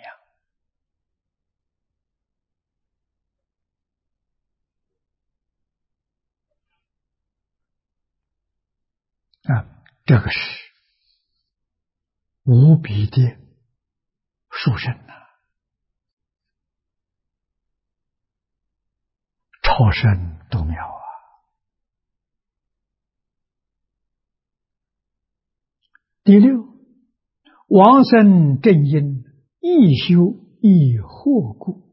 样这个是无比的殊胜超胜度妙第六，往生正因，亦修亦惑故，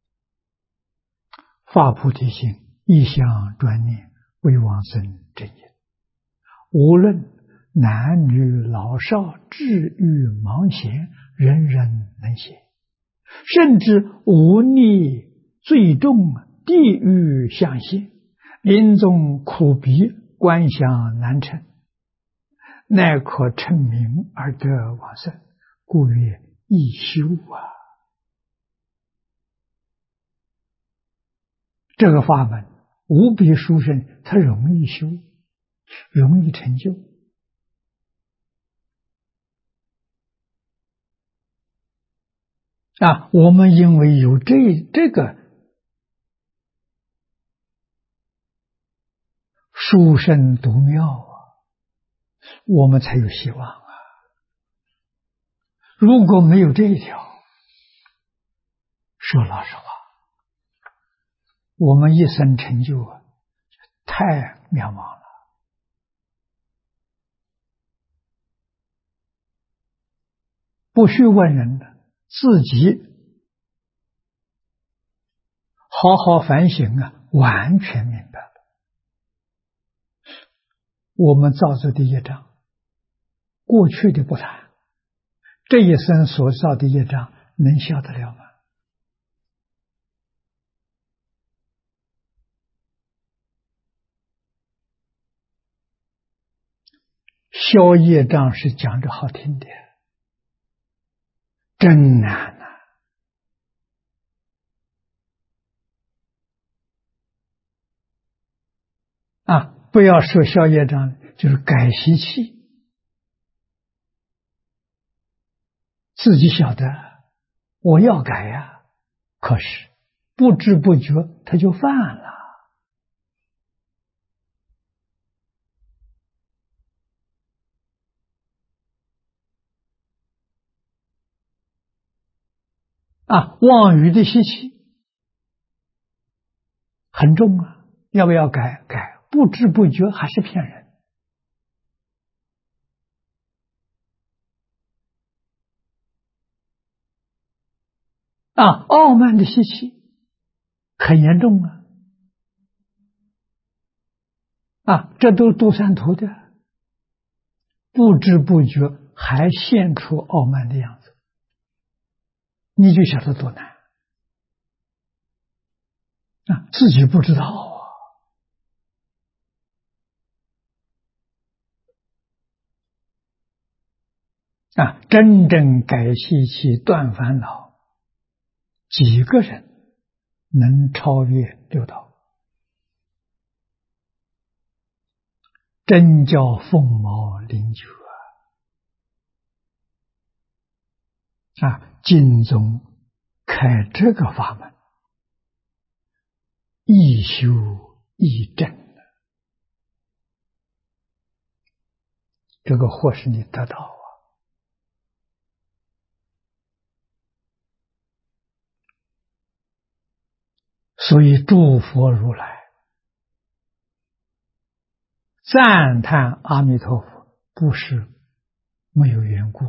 发菩提心，一向专念，为往生正因。无论男女老少，智愚盲贤，人人能行，甚至忤逆罪重，地狱相现，临终苦逼，观想难成，乃可称名而得往生，故曰易修这个法门无比殊胜，它容易修，容易成就我们因为有这个殊胜独妙我们才有希望如果没有这一条，说老实话，我们一生成就太渺茫了。不须问人的，自己好好反省啊，完全明白了。我们造作的业障，过去的不谈，这一生所造的业障，能消得了吗？消业障是讲着好听的，真难呐！不要说消业障，就是改习气，自己晓得我要改呀，可是不知不觉他就犯了。妄语的习气很重啊，要不要改？改，不知不觉还是骗人。傲慢的习气很严重这都是杜三图的，不知不觉还现出傲慢的样子，你就晓得多难自己不知道真正改习气断烦恼，几个人能超越六道？真叫凤毛麟角净宗开这个法门，易修易证，这个或是你得到所以诸佛如来赞叹阿弥陀佛，不是没有缘故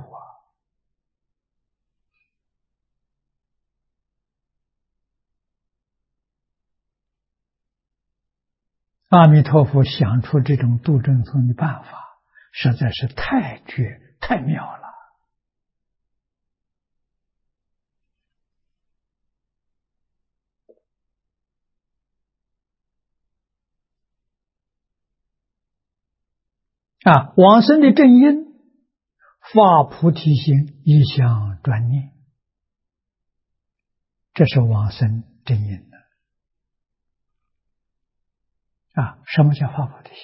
阿弥陀佛想出这种度众生的办法，实在是太绝太妙了往生的正因，发菩提心，一向专念，这是往生正因什么叫发菩提心？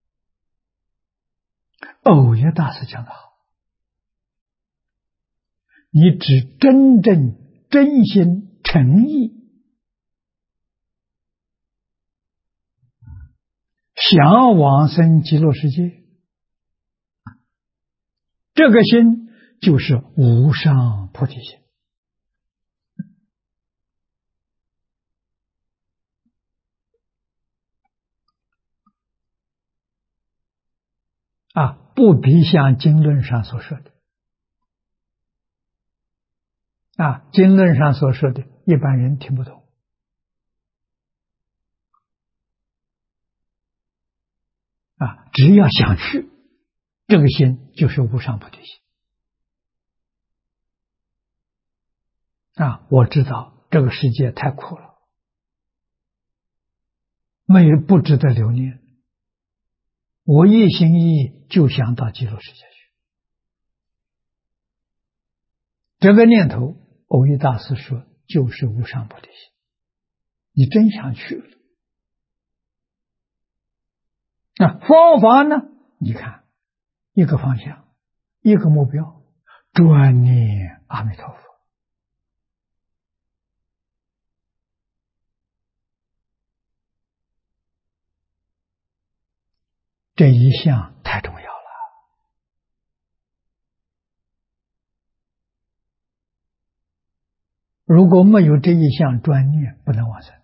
藕益大师讲得好，你只真正真心诚意想往生极乐世界，这个心就是无上菩提心不必像经论上所说的经论上所说的一般人听不懂只要想去，这个心就是无上菩提心我知道这个世界太苦了，没有不值得留念，我一心一意就想到极乐世界去。这个念头，藕益大师说就是无上菩提心，你真想去了方法呢？你看，一个方向，一个目标，专念阿弥陀佛。这一项太重要了。如果没有这一项专念，不能往生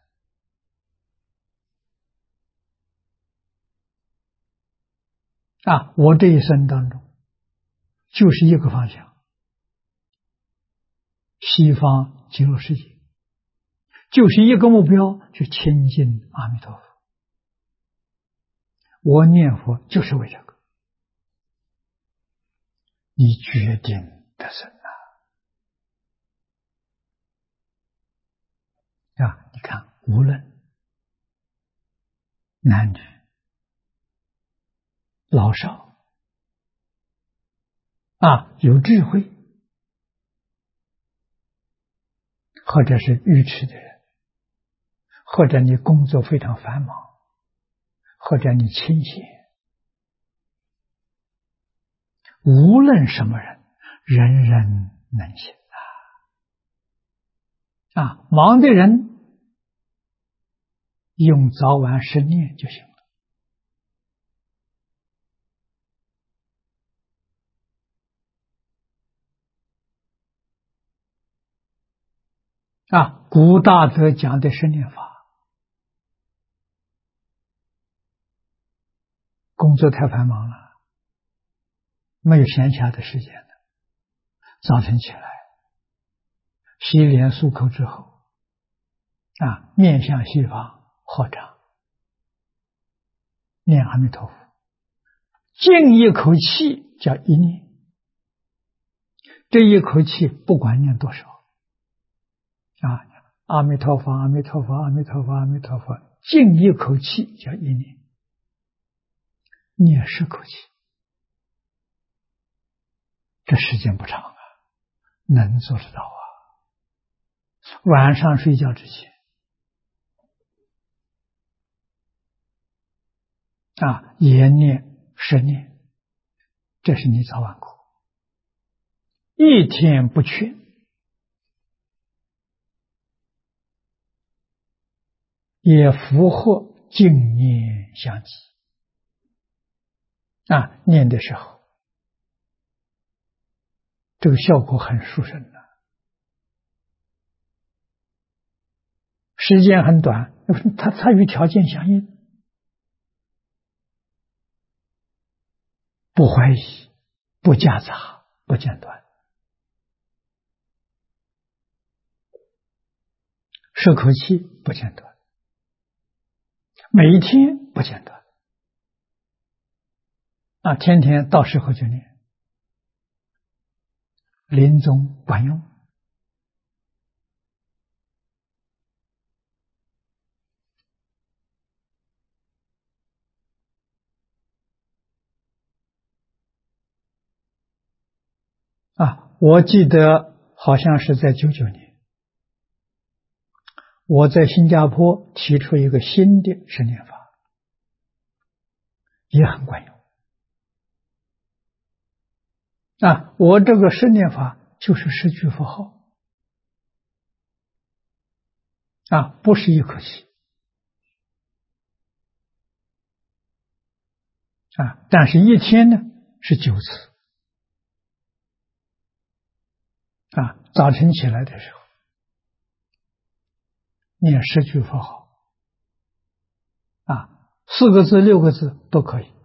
我这一生当中就是一个方向，西方极乐世界， 就是一个目标，去亲近阿弥陀佛。我念佛就是为这个，你决定得胜啊！你看，无论男女老少有智慧或者是愚痴的人，或者你工作非常繁忙，或者你清闲，无论什么人，人人能行忙的人用早晚10念就行了古大德讲的10念法，工作太繁忙了，没有闲暇的时间了，早晨起来洗脸漱口之后面向西方合掌念阿弥陀佛，静一口气叫一念，这一口气不管念多少阿弥陀佛阿弥陀佛阿弥陀佛阿弥陀佛，静一口气叫一念，念10口气，这时间不长能做得到晚上睡觉之前也念10念，这是你早晚课，一天不缺，也符合静念相继念的时候，这个效果很殊胜的，时间很短，它与条件相应，不怀疑，不夹杂，不间断，10口气不间断，每一天不间断天天到时候就念，临终管用我记得好像是在99年，我在新加坡提出一个新的10念法，也很管用我这个10念法就是10句佛号不是一口气但是一天呢是9次早晨起来的时候念10句佛号4个字6个字都可以，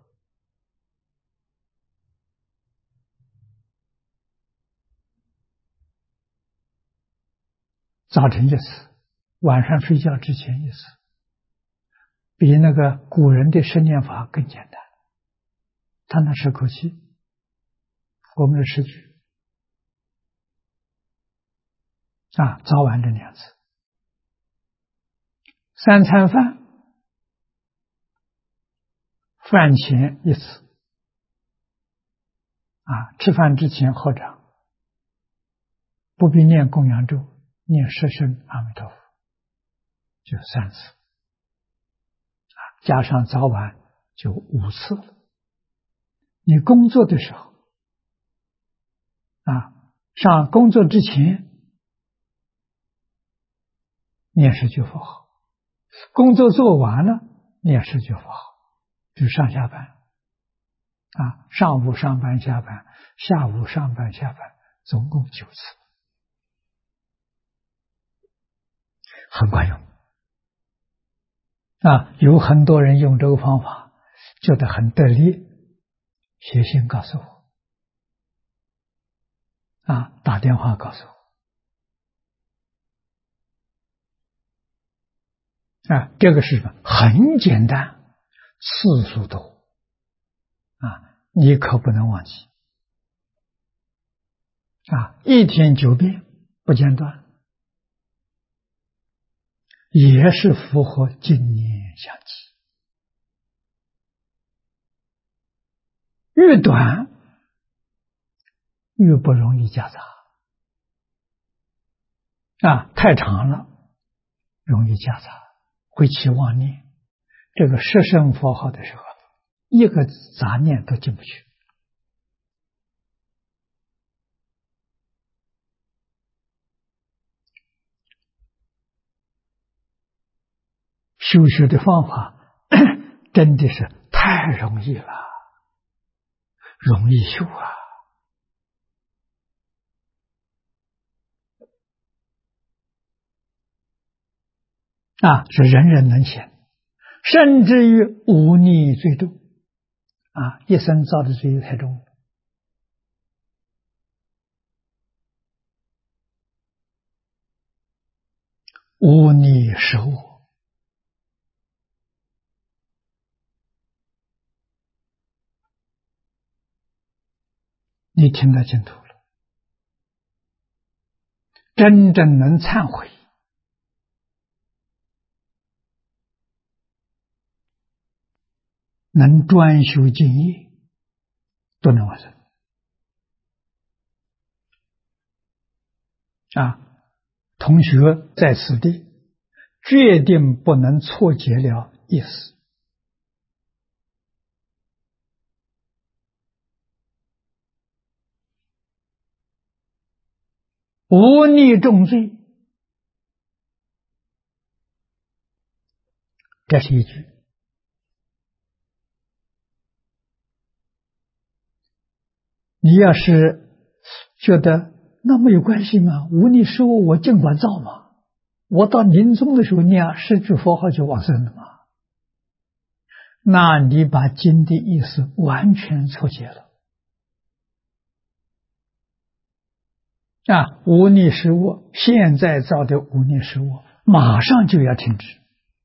早晨1次，晚上睡觉之前1次，比那个古人的10念法更简单，他那10口气，我们的10句早晚这2次，3餐饭，饭前1次吃饭之前合掌，不必念供养咒，念10声阿弥陀佛，就3次加上早晚就5次了。你工作的时候上工作之前念10句佛号，工作做完了念10句佛号，就上下班上午上班下班，下午上班下班，总共9次，很管用有很多人用这个方法觉得很得力，写信告诉我打电话告诉我这个是什么？很简单，次数多你可不能忘记一天9遍不间断，也是符合经念相继。越短越不容易夹杂太长了容易夹杂，会起妄念。这个十声佛号的时候，一个杂念都进不去。修学的方法真的是太容易了，容易修是人人能行，甚至于无逆最重一生造的罪太重了。无逆是我，你听得清楚了，真正能忏悔，能专修净业，都能完成同学在此地决定不能错解了意思。无逆重罪，这是一句。你要是觉得那没有关系嘛，无逆是我尽管造嘛，我到临终的时候念10句佛号就往生了嘛，那你把经的意思完全错解了无逆是我，现在造的无逆是我，马上就要停止。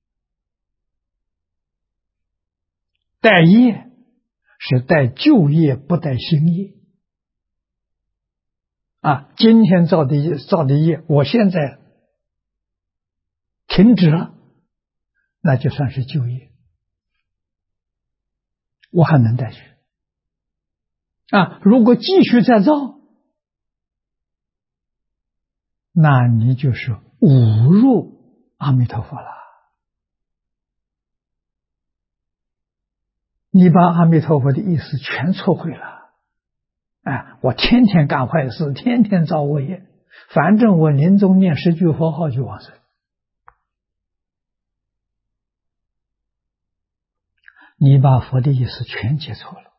带业是带旧业，不带新业今天造的业，我现在停止了，那就算是旧业，我还能带去如果继续再造，那你就是侮辱阿弥陀佛了。你把阿弥陀佛的意思全错会了我天天干坏事，天天造恶业，反正我临终念10句佛号就往生。你把佛的意思全解错了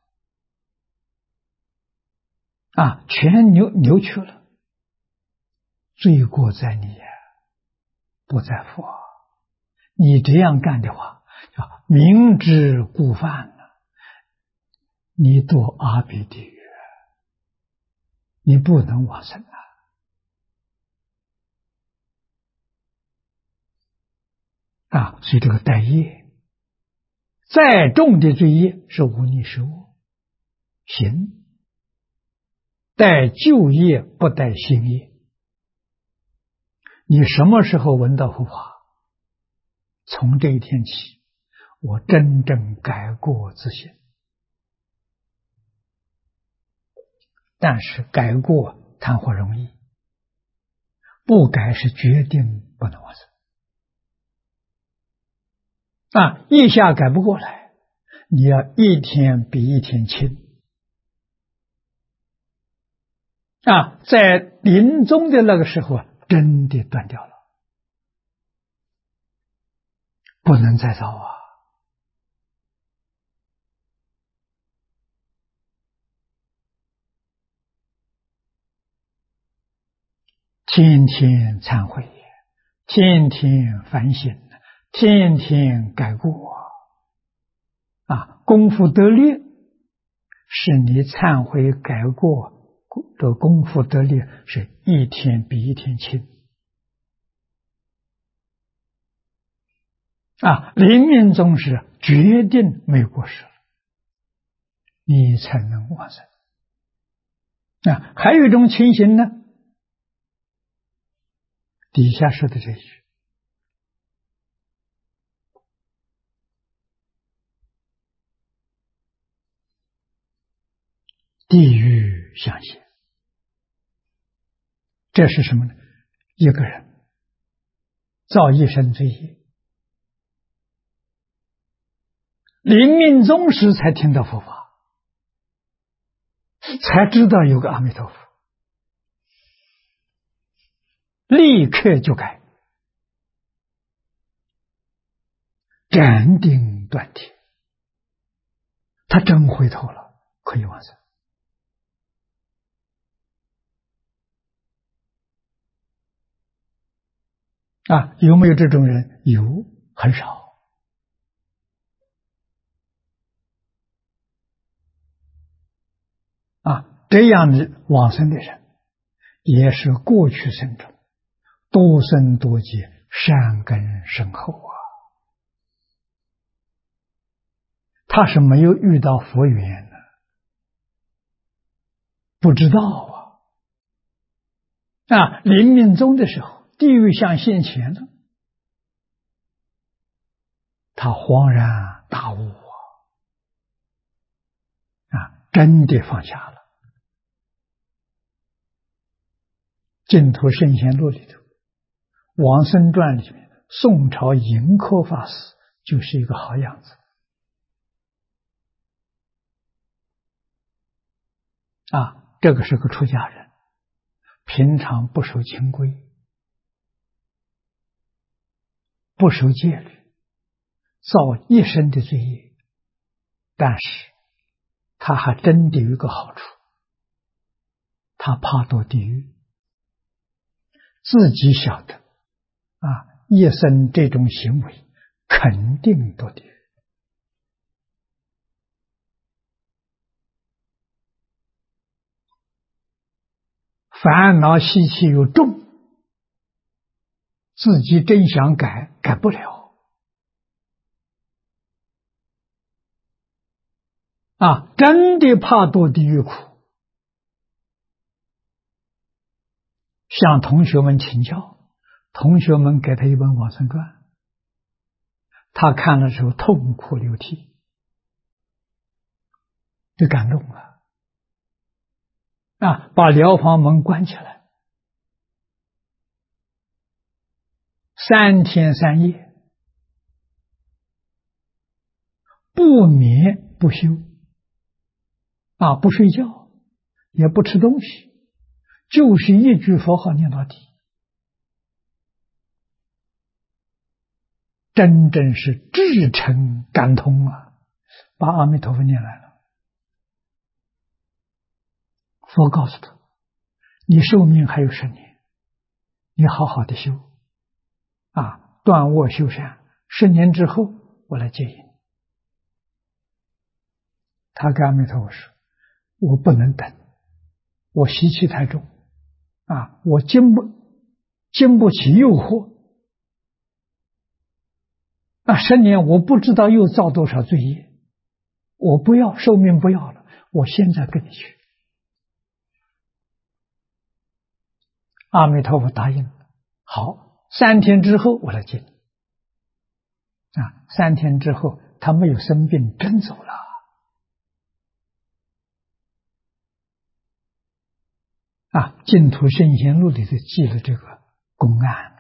全扭曲了，罪过在你不在佛。你这样干的话，叫明知故犯你堕阿鼻地狱，你不能往生所以这个带业，再重的罪业是无逆是我行，带旧业不带新业。你什么时候闻到佛法？从这一天起，我真正改过自新。但是改过谈何容易，不改是决定不能完成一下改不过来，你要一天比一天轻在临终的那个时候真的断掉了，不能再造天天忏悔，天天反省，天天改过功夫得力，是你忏悔改过的功夫得力，是一天比一天轻临命终时决定没过失了，你才能往生。还有一种情形呢，底下说的这一句：地狱相现。这是什么呢？一个人造一生罪业，临命终时才听到佛法，才知道有个阿弥陀佛，立刻就改，斩钉断铁，他真回头了，可以往生。有没有这种人？有，很少。这样的往生的人，也是过去生中多生多劫善根深厚他是没有遇到佛缘的，不知道临命终的时候，地狱相现前了，他恍然大悟真的放下了。净土圣贤录里头，往生传里面，宋朝盈科法师就是一个好样子这个是个出家人，平常不守清规，不守戒律，造一生的罪业，但是他还真的有一个好处，他怕堕地狱，自己晓得一生这种行为肯定堕地狱。烦恼习气又重，自己真想改，改不了真的怕堕地狱苦，向同学们请教，同学们给他一本往生传，他看了之后痛哭流涕，就感动了把疗房门关起来，3天3夜不眠不休不睡觉，也不吃东西，就是一句佛号念到底，真正是至诚感通把阿弥陀佛念来了。佛告诉他，你寿命还有10年，你好好的修断恶修善，10年之后我来接引。他跟阿弥陀佛说，我不能等，我习气太重我经不起诱惑10年我不知道又造多少罪业，我不要，寿命不要了，我现在跟你去。阿弥陀佛答应了，好，3天之后我来接你3天之后他没有生病，真走了净土圣贤录里头记了这个公案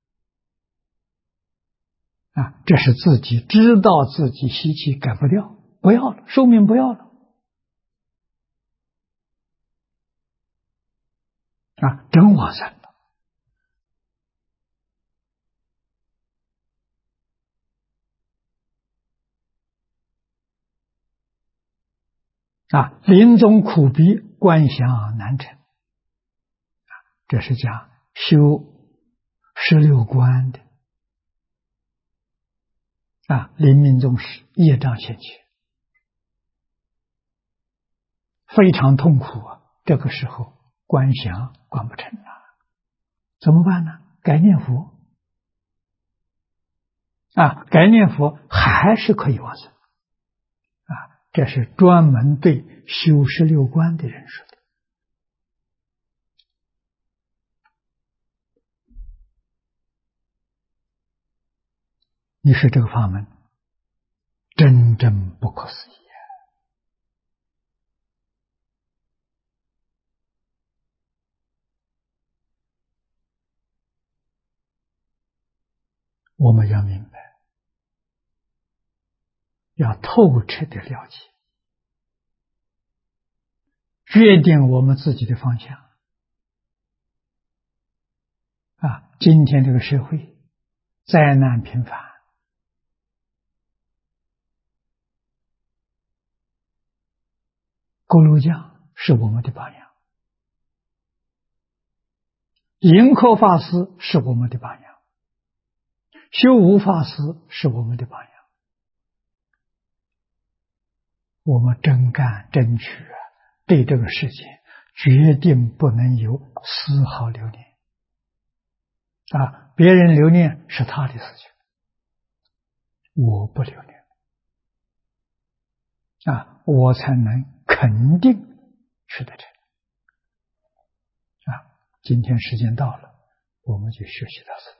这是自己知道自己习气改不掉，不要了，寿命不要了真往生了临终苦逼，观想难成这是讲修16观的临命终时业障现前，非常痛苦这个时候观想观不成怎么办呢？改念佛该念佛还是可以往生这是专门对修16观的人说的。你说这个法门真正不可思议我们要明白，要透彻的了解，决定我们自己的方向今天这个社会灾难频繁，锅炉匠是我们的榜样，盈科法师是我们的榜样，修无法师是我们的榜样。我们真干真取对这个世界决定不能有丝毫留恋别人留恋是他的事情，我不留恋我才能肯定取得这今天时间到了，我们就学习到此。